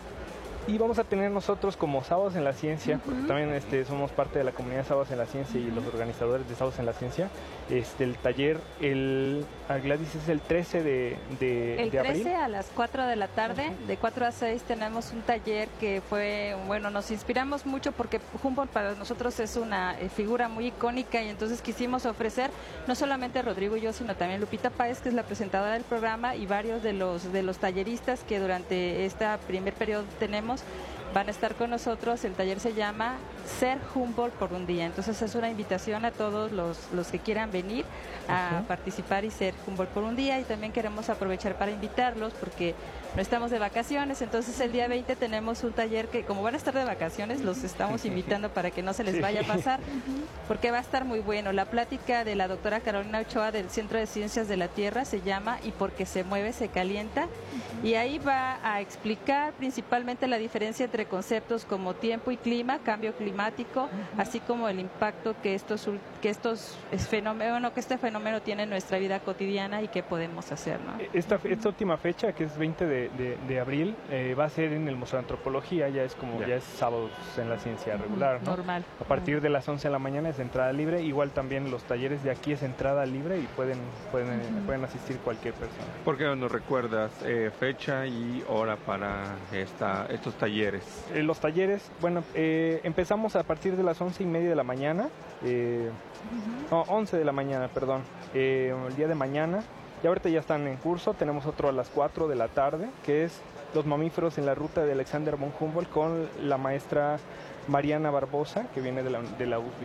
Speaker 15: Y vamos a tener nosotros como Sábados en la Ciencia, uh-huh. porque también este, somos parte de la comunidad de Sábados en la Ciencia y los organizadores de Sábados en la Ciencia. Este, el taller, el, Gladys, es el trece de, de,
Speaker 16: el
Speaker 15: de abril.
Speaker 16: El trece a las cuatro de la tarde, uh-huh. de cuatro a seis tenemos un taller que fue, bueno, nos inspiramos mucho porque Humboldt para nosotros es una eh, figura muy icónica, y entonces quisimos ofrecer, no solamente Rodrigo y yo, sino también Lupita Páez, que es la presentadora del programa, y varios de los, de los talleristas que durante este primer periodo tenemos, van a estar con nosotros. El taller se llama Ser Humboldt por un día. Entonces es una invitación a todos los, los que quieran venir a uh-huh. participar y ser Humboldt por un día. Y también queremos aprovechar para invitarlos porque no estamos de vacaciones. Entonces el día veinte tenemos un taller que, como van a estar de vacaciones, los estamos invitando para que no se les sí. vaya a pasar, porque va a estar muy bueno. La plática de la doctora Carolina Ochoa del Centro de Ciencias de la Tierra se llama Y porque se mueve se calienta. Uh-huh. Y ahí va a explicar principalmente la diferencia entre conceptos como tiempo y clima, cambio climático, uh-huh. así como el impacto que estos que estos fenómeno, que este fenómeno tiene en nuestra vida cotidiana y qué podemos hacer, ¿no?
Speaker 15: Esta, esta última fecha, que es veinte de, de, de abril, eh, va a ser en el Museo de Antropología, ya es como ya, ya es Sábados en la Ciencia regular, ¿no?
Speaker 16: Normal.
Speaker 15: A partir de las once de la mañana es entrada libre, igual también los talleres de aquí es entrada libre y pueden pueden, uh-huh. pueden asistir cualquier persona.
Speaker 4: ¿Por qué no nos recuerdas eh, fecha y hora para esta, estos talleres?
Speaker 15: Eh, los talleres, bueno, eh, empezamos a partir de las once y media de la mañana, eh, uh-huh. no, once de la mañana, perdón, eh, el día de mañana, y ahorita ya están en curso. Tenemos otro a las cuatro de la tarde, que es Los mamíferos en la ruta de Alexander von Humboldt, con la maestra Mariana Barbosa, que viene de la, de la U S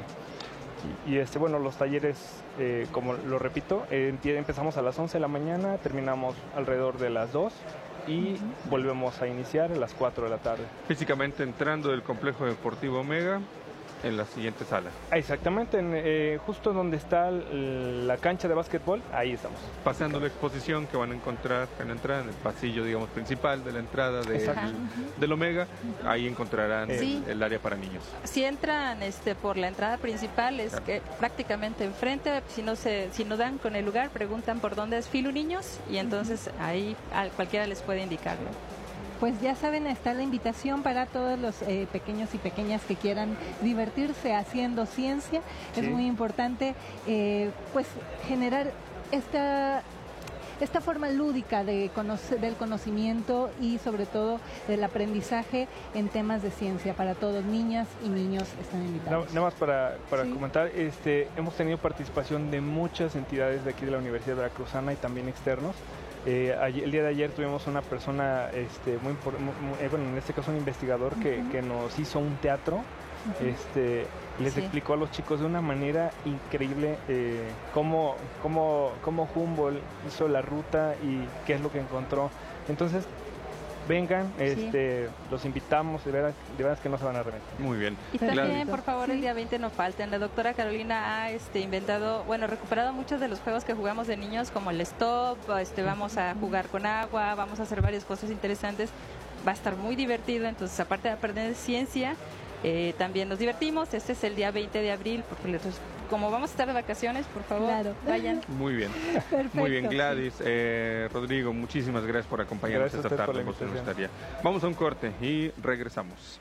Speaker 15: B I. Y, y este, bueno, los talleres, eh, como lo repito, eh, empezamos a las once de la mañana, terminamos alrededor de las dos. Y uh-huh. volvemos a iniciar a las cuatro de la tarde.
Speaker 4: Físicamente entrando del Complejo Deportivo Omega, en la siguiente sala.
Speaker 15: Exactamente, en, eh, justo donde está el, la cancha de básquetbol, ahí estamos.
Speaker 4: Pasando la exposición que van a encontrar en la entrada, en el pasillo, digamos, principal de la entrada de, el, del Omega, ahí encontrarán sí. el, el área para niños.
Speaker 16: Si entran este, por la entrada principal, es claro. que prácticamente enfrente, si no, se, si no dan con el lugar, preguntan por dónde es Filu Niños, y entonces uh-huh. ahí a cualquiera les puede indicarlo.
Speaker 3: Pues ya saben, está la invitación para todos los eh, pequeños y pequeñas que quieran divertirse haciendo ciencia. Sí. Es muy importante eh, pues generar esta, esta forma lúdica de conocer, del conocimiento y sobre todo del aprendizaje en temas de ciencia para todos. Niñas y niños están invitados.
Speaker 15: Nada más para, para sí. comentar, este, hemos tenido participación de muchas entidades de aquí de la Universidad Veracruzana y también externos. Eh, ayer, el día de ayer tuvimos una persona, este, muy, muy eh, bueno, en este caso un investigador que, uh-huh. que nos hizo un teatro, uh-huh. este, les sí. explicó a los chicos de una manera increíble eh, cómo, cómo, cómo Humboldt hizo la ruta y qué es lo que encontró. Entonces, vengan, este, sí. los invitamos, de verdad, de verdad que no se van a arrepentir.
Speaker 4: Muy bien.
Speaker 16: Y también, por favor, el día veinte no falten. La doctora Carolina ha este, inventado, bueno, recuperado muchos de los juegos que jugamos de niños, como el stop, este, vamos a jugar con agua, vamos a hacer varias cosas interesantes. Va a estar muy divertido, entonces, aparte de aprender ciencia, eh, también nos divertimos. Este es el día veinte de abril, porque entonces, como vamos a estar de vacaciones, por favor, claro. vayan.
Speaker 4: Muy bien.
Speaker 3: Perfecto.
Speaker 4: Muy bien, Gladys. Eh, Rodrigo, muchísimas gracias por acompañarnos
Speaker 15: gracias
Speaker 4: esta tarde en Voz Universitaria. Vamos a un corte y regresamos.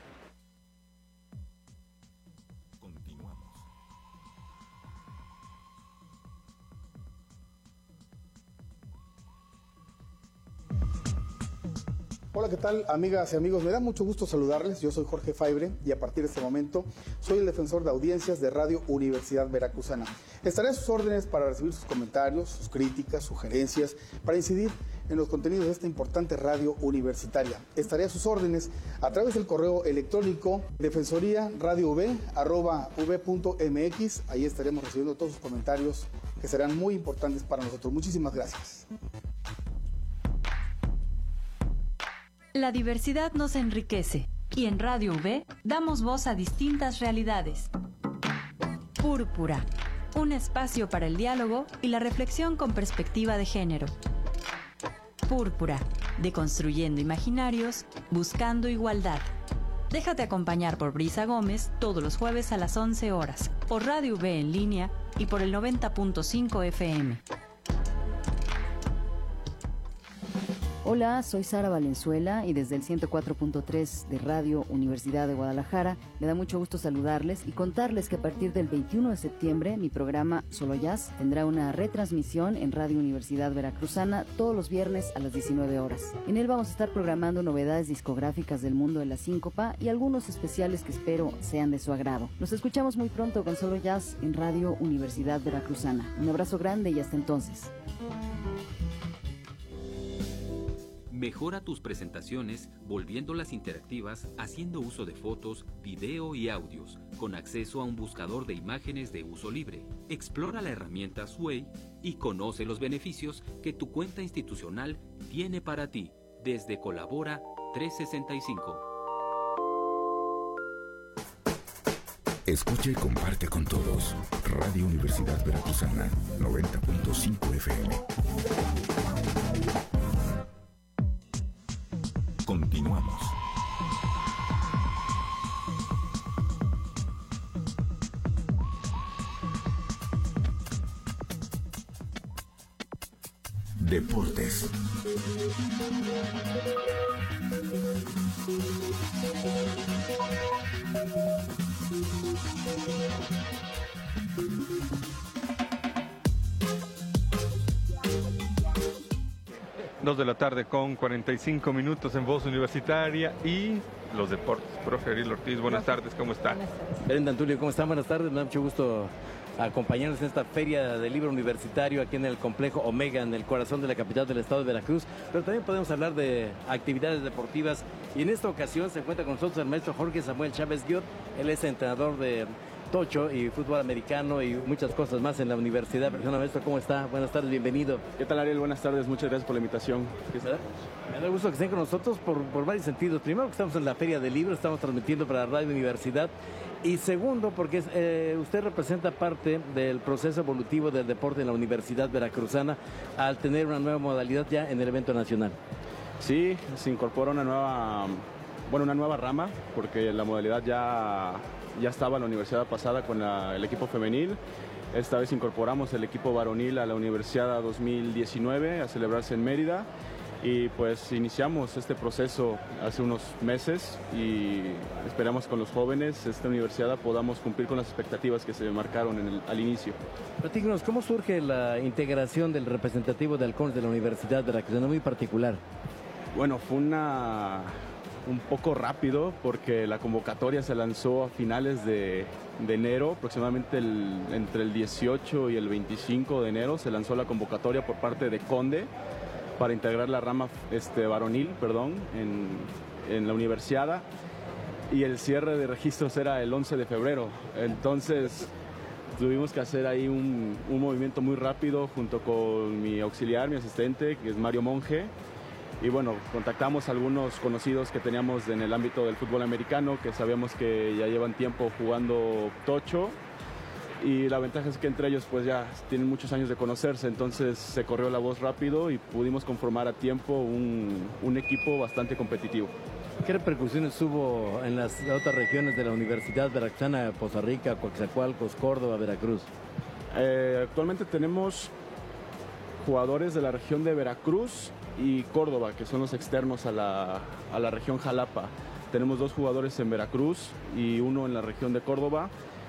Speaker 17: Hola, ¿qué tal, amigas y amigos? Me da mucho gusto saludarles. Yo soy Jorge Faibre y a partir de este momento soy el defensor de audiencias de Radio Universidad Veracruzana. Estaré a sus órdenes para recibir sus comentarios, sus críticas, sugerencias, para incidir en los contenidos de esta importante radio universitaria. Estaré a sus órdenes a través del correo electrónico defensoría radio v arroba v punto m x. Ahí estaremos recibiendo todos sus comentarios que serán muy importantes para nosotros. Muchísimas gracias.
Speaker 1: La diversidad nos enriquece y en Radio V damos voz a distintas realidades. Púrpura, un espacio para el diálogo y la reflexión con perspectiva de género. Púrpura, deconstruyendo imaginarios, buscando igualdad. Déjate acompañar por Brisa Gómez todos los jueves a las once horas, por Radio V en línea y por el noventa punto cinco F M.
Speaker 18: Hola, soy Sara Valenzuela y desde el ciento cuatro punto tres de Radio Universidad de Guadalajara me da mucho gusto saludarles y contarles que a partir del veintiuno de septiembre mi programa Solo Jazz tendrá una retransmisión en Radio Universidad Veracruzana todos los viernes a las diecinueve horas. En él vamos a estar programando novedades discográficas del mundo de la síncopa y algunos especiales que espero sean de su agrado. Nos escuchamos muy pronto con Solo Jazz en Radio Universidad Veracruzana. Un abrazo grande y hasta entonces.
Speaker 13: Mejora tus presentaciones volviéndolas interactivas haciendo uso de fotos, video y audios con acceso a un buscador de imágenes de uso libre. Explora la herramienta Sway y conoce los beneficios que tu cuenta institucional tiene para ti desde Colabora trescientos sesenta y cinco.
Speaker 2: Escucha y comparte con todos. Radio Universidad Veracruzana, noventa punto cinco F M. Continuamos. Deportes.
Speaker 4: Dos de la tarde con cuarenta y cinco minutos en Voz Universitaria y los deportes. Profe Ariel Ortiz, buenas tardes, ¿cómo está?
Speaker 19: Brenda Antulio, ¿cómo están? Buenas tardes, me da mucho gusto acompañarnos en esta feria del libro universitario aquí en el complejo Omega, en el corazón de la capital del estado de Veracruz, pero también podemos hablar de actividades deportivas y en esta ocasión se encuentra con nosotros el maestro Jorge Samuel Chávez Guiot. Él es entrenador de tocho y fútbol americano y muchas cosas más en la universidad. Persona, maestro, ¿cómo está? Buenas tardes, bienvenido.
Speaker 20: ¿Qué tal, Ariel? Buenas tardes, muchas gracias por la invitación.
Speaker 19: Me da gusto que estén con nosotros por, por varios sentidos. Primero, que estamos en la Feria del Libro, estamos transmitiendo para Radio Universidad. Y segundo, porque eh, usted representa parte del proceso evolutivo del deporte en la Universidad Veracruzana al tener una nueva modalidad ya en el evento nacional.
Speaker 20: Sí, se incorpora una nueva, bueno, una nueva rama, porque la modalidad ya, ya estaba en la universidad pasada con la, el equipo femenil. Esta vez incorporamos el equipo varonil a la Universidad dos mil diecinueve a celebrarse en Mérida. Y pues iniciamos este proceso hace unos meses y esperamos con los jóvenes, esta universidad, podamos cumplir con las expectativas que se marcaron en el, al inicio.
Speaker 19: Platícanos, ¿cómo surge la integración del representativo de halcones de la Universidad Veracruzana, muy particular?
Speaker 20: Bueno, fue una, un poco rápido porque la convocatoria se lanzó a finales de, de enero, aproximadamente el, entre el dieciocho y el veinticinco de enero se lanzó la convocatoria por parte de Conde para integrar la rama este, varonil, perdón, en, en la universidad, y el cierre de registros era el once de febrero. Entonces tuvimos que hacer ahí un, un movimiento muy rápido junto con mi auxiliar, mi asistente, que es Mario Monge, y bueno, contactamos a algunos conocidos que teníamos en el ámbito del fútbol americano, que sabíamos que ya llevan tiempo jugando tocho, y la ventaja es que entre ellos pues ya tienen muchos años de conocerse, entonces se corrió la voz rápido y pudimos conformar a tiempo un, un equipo bastante competitivo.
Speaker 19: ¿Qué repercusiones hubo en las otras regiones de la Universidad Veracruzana, Poza Rica, Coatzacoalcos, Córdoba, Veracruz?
Speaker 20: Eh, actualmente tenemos jugadores de la región de Veracruz y Córdoba, que son los externos a la, a la región Jalapa. Tenemos dos jugadores en Veracruz y uno en la región de Córdoba.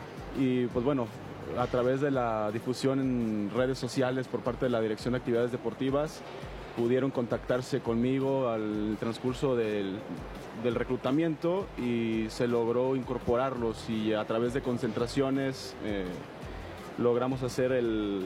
Speaker 20: Y pues bueno, a través de la difusión en redes sociales por parte de la Dirección de Actividades Deportivas, pudieron contactarse conmigo al transcurso del, del reclutamiento y se logró incorporarlos y a través de concentraciones eh, logramos hacer el,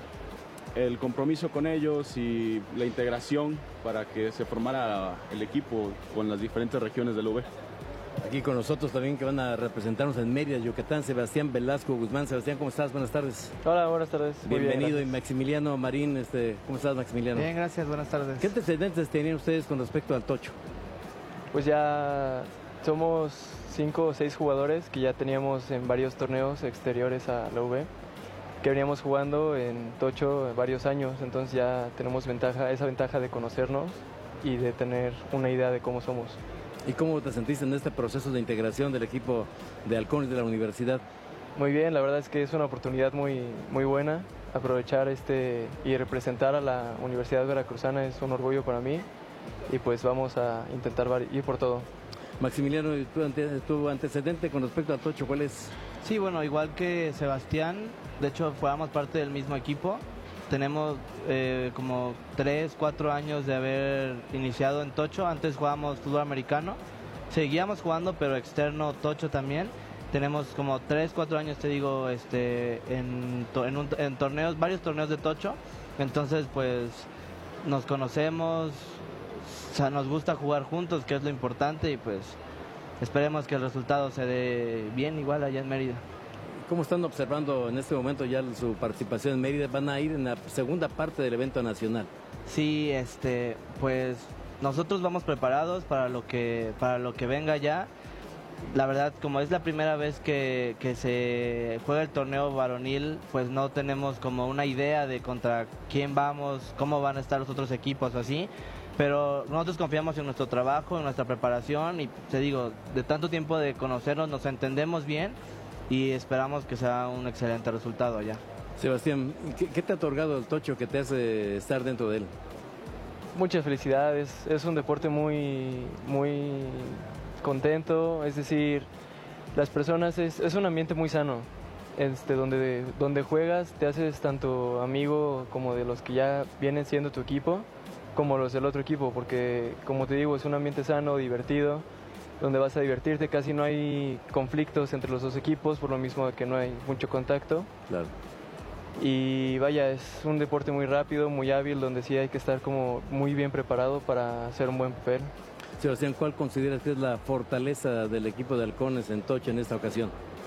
Speaker 20: el compromiso con ellos y la integración para que se formara el equipo con las diferentes regiones del U B.
Speaker 19: Aquí con nosotros también que van a representarnos en Mérida, Yucatán, Sebastián Velasco Guzmán. Sebastián, ¿cómo estás? Buenas tardes.
Speaker 21: Hola, buenas tardes. Muy
Speaker 19: Bienvenido.
Speaker 21: bien,
Speaker 19: y Maximiliano Marín, este, ¿cómo estás, Maximiliano?
Speaker 21: Bien, gracias, buenas tardes.
Speaker 19: ¿Qué antecedentes tenían ustedes con respecto al Tocho?
Speaker 21: Pues ya somos cinco o seis jugadores que ya teníamos en varios torneos exteriores a la U B, que veníamos jugando en Tocho varios años, entonces ya tenemos ventaja, esa ventaja de conocernos y de tener una idea de cómo somos.
Speaker 19: ¿Y cómo te sentiste en este proceso de integración del equipo de halcones de la universidad?
Speaker 21: Muy bien, la verdad es que es una oportunidad muy, muy buena. Aprovechar este y representar a la Universidad Veracruzana es un orgullo para mí y pues vamos a intentar ir por todo.
Speaker 19: Maximiliano, ¿tu, ante, tu antecedente con respecto al Tocho cuál es?
Speaker 22: Sí, bueno, igual que Sebastián, de hecho formamos parte del mismo equipo. Tenemos eh, como tres, cuatro años de haber iniciado en Tocho. Antes jugábamos fútbol americano. Seguíamos jugando, pero externo Tocho también. Tenemos como tres, cuatro años, te digo, este, en, en, un, en torneos, varios torneos de Tocho. Entonces, pues, nos conocemos, o sea, nos gusta jugar juntos, que es lo importante, y pues, esperemos que el resultado se dé bien igual allá en Mérida.
Speaker 19: ¿Cómo están observando en este momento ya su participación en Mérida? ¿Van a ir en la segunda parte del evento nacional?
Speaker 22: Sí, este, pues nosotros vamos preparados para lo que, para lo que venga ya. La verdad, como es la primera vez que, que se juega el torneo varonil, pues no tenemos como una idea de contra quién vamos, cómo van a estar los otros equipos o así. Pero nosotros confiamos en nuestro trabajo, en nuestra preparación y te digo, de tanto tiempo de conocernos nos entendemos bien y esperamos que sea un excelente resultado allá.
Speaker 19: Sebastián, ¿qué, qué te ha otorgado el Tocho que te hace estar dentro de él?
Speaker 21: Muchas felicidades, es un deporte muy, muy contento, es decir, las personas, es, es un ambiente muy sano, este, donde, donde juegas te haces tanto amigo como de los que ya vienen siendo tu equipo, como los del otro equipo, porque como te digo, es un ambiente sano, divertido, donde vas a divertirte, casi no hay conflictos entre los dos equipos, por lo mismo que no hay mucho contacto.
Speaker 19: Claro.
Speaker 21: Y vaya, es un deporte muy rápido, muy hábil, donde sí hay que estar como muy bien preparado para hacer un buen papel.
Speaker 19: Sebastián, ¿cuál consideras que es la fortaleza del equipo de halcones en Tocho en esta ocasión?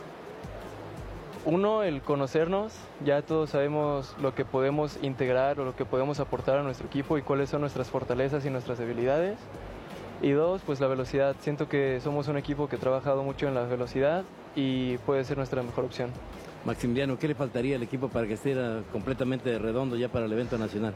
Speaker 21: Uno, el conocernos, ya todos sabemos lo que podemos integrar o lo que podemos aportar a nuestro equipo y cuáles son nuestras fortalezas y nuestras debilidades. Y dos, pues la velocidad. Siento que somos un equipo que ha trabajado mucho en la velocidad y puede ser nuestra mejor opción.
Speaker 19: Maximiliano, ¿qué le faltaría al equipo para que esté completamente redondo ya para el evento nacional?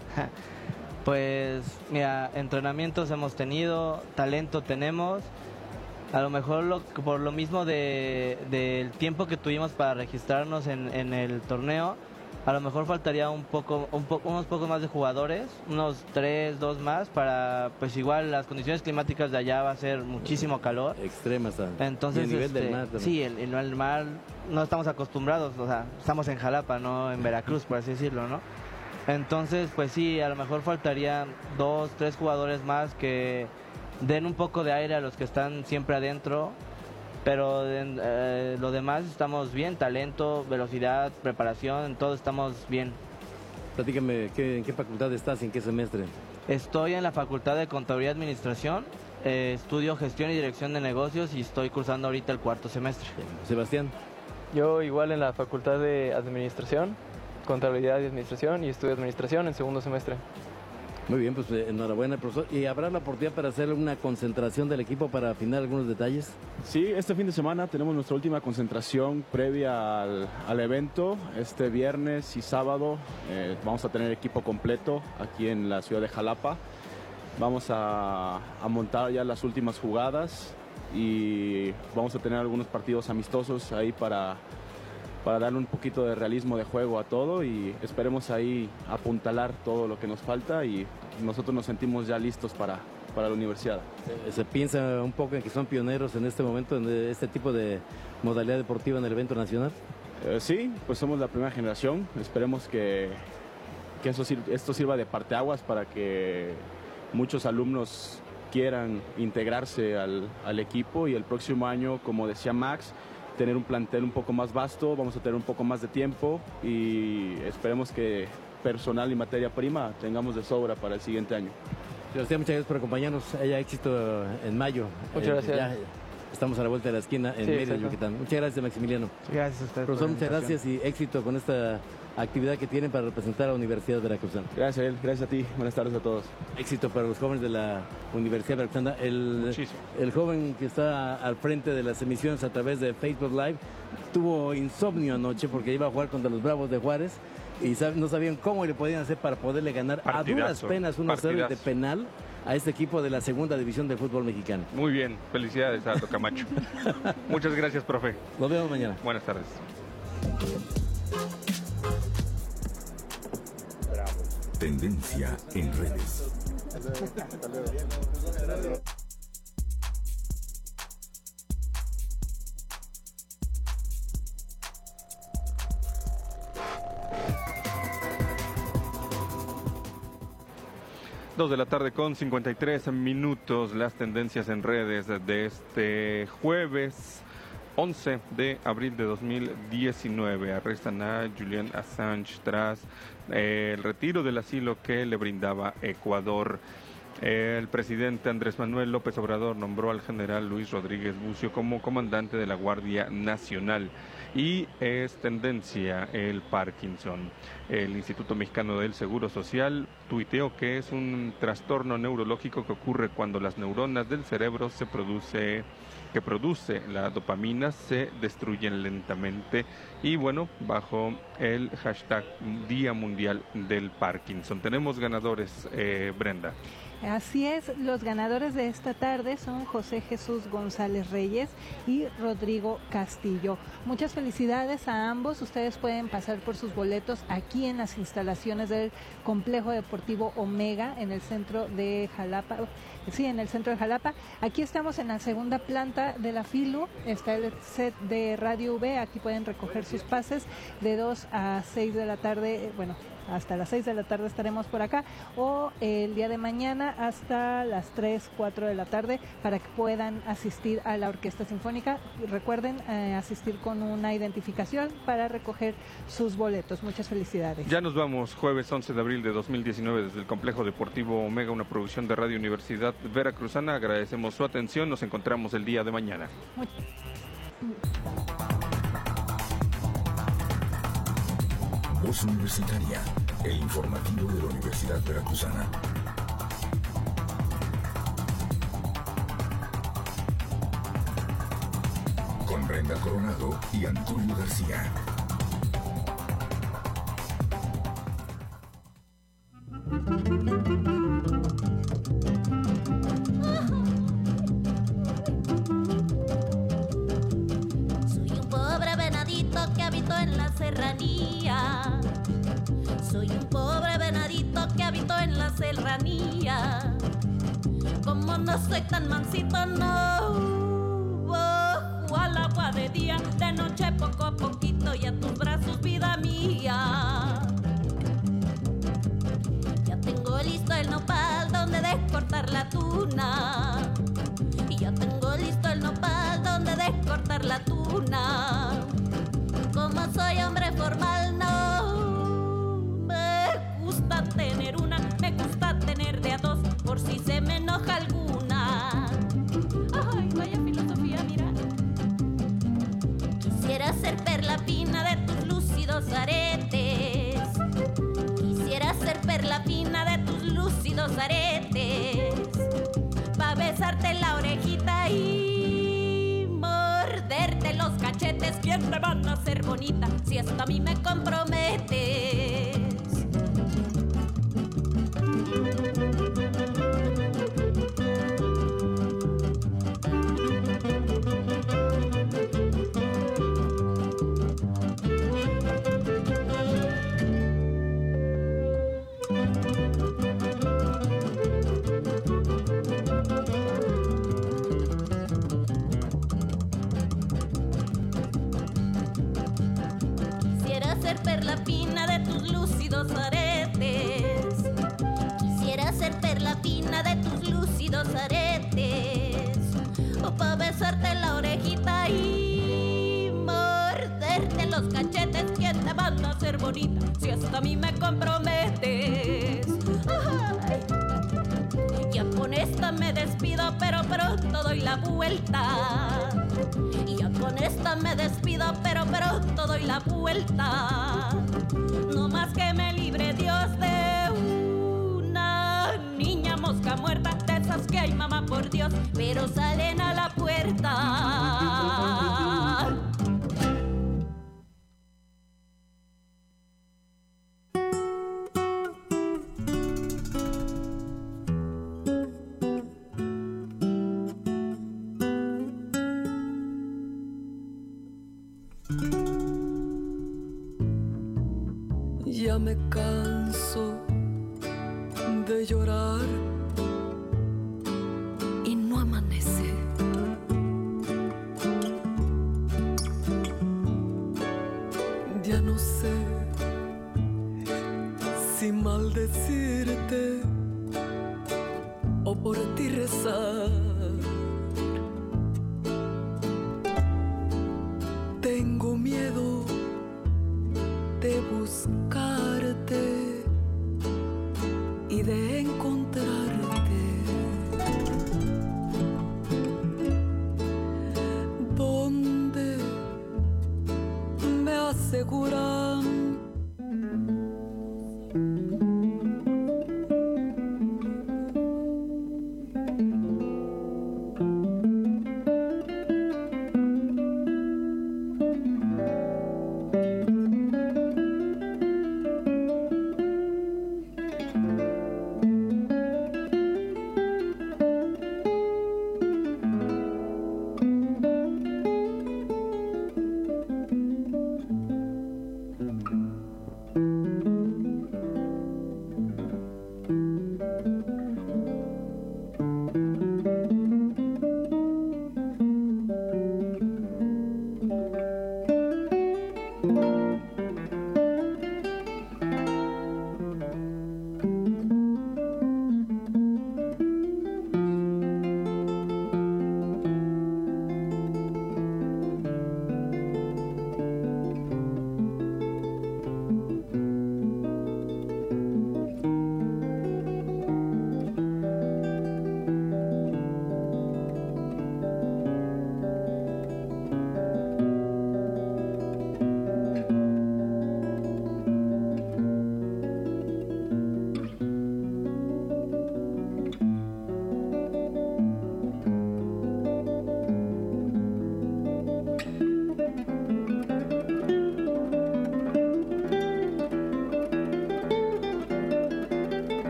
Speaker 22: Pues, mira, entrenamientos hemos tenido, talento tenemos. A lo mejor lo, por lo mismo de, del tiempo que tuvimos para registrarnos en, en el torneo, a lo mejor faltaría un poco, un po, unos pocos más de jugadores, unos tres, dos más, para, pues igual las condiciones climáticas de allá va a ser muchísimo calor.
Speaker 19: Extremas.
Speaker 22: Entonces,
Speaker 19: y el nivel
Speaker 22: este,
Speaker 19: del mar también.
Speaker 22: Sí, el, el, el mar no estamos acostumbrados, o sea, estamos en Jalapa, no en Veracruz, por así decirlo, ¿no? Entonces, pues sí, a lo mejor faltarían dos, tres jugadores más que den un poco de aire a los que están siempre adentro. Pero eh, lo demás estamos bien, talento, velocidad, preparación, en todo estamos bien.
Speaker 19: Platícame, ¿qué, ¿en qué facultad estás y en qué semestre?
Speaker 22: Estoy en la Facultad de Contaduría y Administración, eh, estudio Gestión y Dirección de Negocios y estoy cursando ahorita el cuarto semestre.
Speaker 19: Sebastián.
Speaker 21: Yo igual en la Facultad de Administración, Contabilidad y Administración y estudio Administración en segundo semestre.
Speaker 19: Muy bien, pues enhorabuena, profesor. ¿Y habrá la oportunidad para hacer una concentración del equipo para afinar algunos detalles?
Speaker 20: Sí, este fin de semana tenemos nuestra última concentración previa al, al evento. Este viernes y sábado eh, vamos a tener equipo completo aquí en la ciudad de Jalapa. Vamos a, a montar ya las últimas jugadas y vamos a tener algunos partidos amistosos ahí para... para darle un poquito de realismo de juego a todo y esperemos ahí apuntalar todo lo que nos falta y nosotros nos sentimos ya listos para, para la universidad.
Speaker 19: ¿Se piensa un poco en que son pioneros en este momento en este tipo de modalidad deportiva en el evento nacional?
Speaker 20: Eh, sí, pues somos la primera generación, esperemos que, que eso, esto sirva de parteaguas para que muchos alumnos quieran integrarse al, al equipo y el próximo año, como decía Max, tener un plantel un poco más vasto, vamos a tener un poco más de tiempo y esperemos que personal y materia prima tengamos de sobra para el siguiente año.
Speaker 19: Sebastián, muchas gracias por acompañarnos. Haya éxito en mayo.
Speaker 21: Muchas
Speaker 19: eh,
Speaker 21: gracias.
Speaker 19: Ya estamos a la vuelta de la esquina en
Speaker 21: Sí,
Speaker 19: Mérida,
Speaker 21: exacto.
Speaker 19: Yucatán. Muchas gracias, Maximiliano.
Speaker 22: Gracias a ustedes.
Speaker 19: Profesor,
Speaker 22: por la
Speaker 19: muchas
Speaker 22: invitación.
Speaker 19: gracias y éxito con esta actividad que tienen para representar a la Universidad Veracruzana.
Speaker 20: Gracias a él, gracias a ti. Buenas tardes a todos.
Speaker 19: Éxito para los jóvenes de la Universidad Veracruzana. El, el joven que está al frente de las emisiones a través de Facebook Live tuvo insomnio anoche porque iba a jugar contra los Bravos de Juárez y sab- no sabían cómo le podían hacer para poderle ganar a duras
Speaker 4: Partidazo,
Speaker 19: penas uno a cero de
Speaker 4: partidazo.
Speaker 19: penal a este equipo de la segunda división del fútbol mexicano.
Speaker 4: Muy bien, felicidades a Tocamacho. Muchas gracias, profe.
Speaker 19: Nos vemos mañana.
Speaker 4: Buenas tardes.
Speaker 2: Tendencia en redes.
Speaker 4: Dos de la tarde con cincuenta y tres minutos, las tendencias en redes de este jueves once de abril de dos mil diecinueve. Arrestan a Julian Assange tras eh, el retiro del asilo que le brindaba Ecuador. El presidente Andrés Manuel López Obrador nombró al general Luis Rodríguez Bucio como comandante de la Guardia Nacional. Y es tendencia el Parkinson. El Instituto Mexicano del Seguro Social tuiteó que es un trastorno neurológico que ocurre cuando las neuronas del cerebro se produce, que produce la dopamina se destruyen lentamente. Y bueno, bajo el hashtag Día Mundial del Parkinson. Tenemos ganadores, eh, Brenda.
Speaker 3: Así es, los ganadores de esta tarde son José Jesús González Reyes y Rodrigo Castillo. Muchas felicidades a ambos. Ustedes pueden pasar por sus boletos aquí en las instalaciones del Complejo Deportivo Omega en el centro de Jalapa. Sí, en el centro de Jalapa. Aquí estamos en la segunda planta de la FILU. Está el set de Radio V. Aquí pueden recoger sus pases de dos a seis de la tarde. Bueno, hasta las seis de la tarde estaremos por acá, o el día de mañana hasta las tres, cuatro de la tarde, para que puedan asistir a la Orquesta Sinfónica. Y recuerden eh, asistir con una identificación para recoger sus boletos. Muchas felicidades.
Speaker 4: Ya nos vamos, jueves once de abril de dos mil diecinueve desde el Complejo Deportivo Omega, una producción de Radio Universidad Veracruzana. Agradecemos su atención, nos encontramos el día de mañana.
Speaker 3: Muy...
Speaker 2: Voz Universitaria, el informativo de la Universidad Veracruzana. Con Brenda Coronado y Antonio García.
Speaker 5: Soy un pobre venadito que habito en la serranía. Soy un pobre venadito que habito en la serranía. Como no soy tan mansito, no bajo al agua de día, de noche poco a poquito y a tus brazos, vida mía. Ya tengo listo el nopal donde descortar la tuna. Y ya tengo listo el nopal donde descortar la tuna. Como soy hombre formal, no me gusta tener una, me gusta tener de a dos, por si se me enoja alguna. Ay, vaya filosofía, mira. Quisiera ser perla fina de tus lúcidos aretes. Quisiera ser perla fina de tus lúcidos aretes. Pa' besarte la orejita y morderte los cachetes. ¿Quién te van a hacer bonita si esto a mí me comprometes? Quisiera ser perla fina de tus lúcidos aretes. bonita si hasta a mí me comprometes. Ay. Ya con esta me despido, pero pronto doy la vuelta. Ya con esta me despido, pero pronto doy la vuelta. No más que me libre Dios de una niña mosca muerta, de esas que hay, mamá, por Dios, pero salen a la puerta.
Speaker 6: Ya me canso de llorar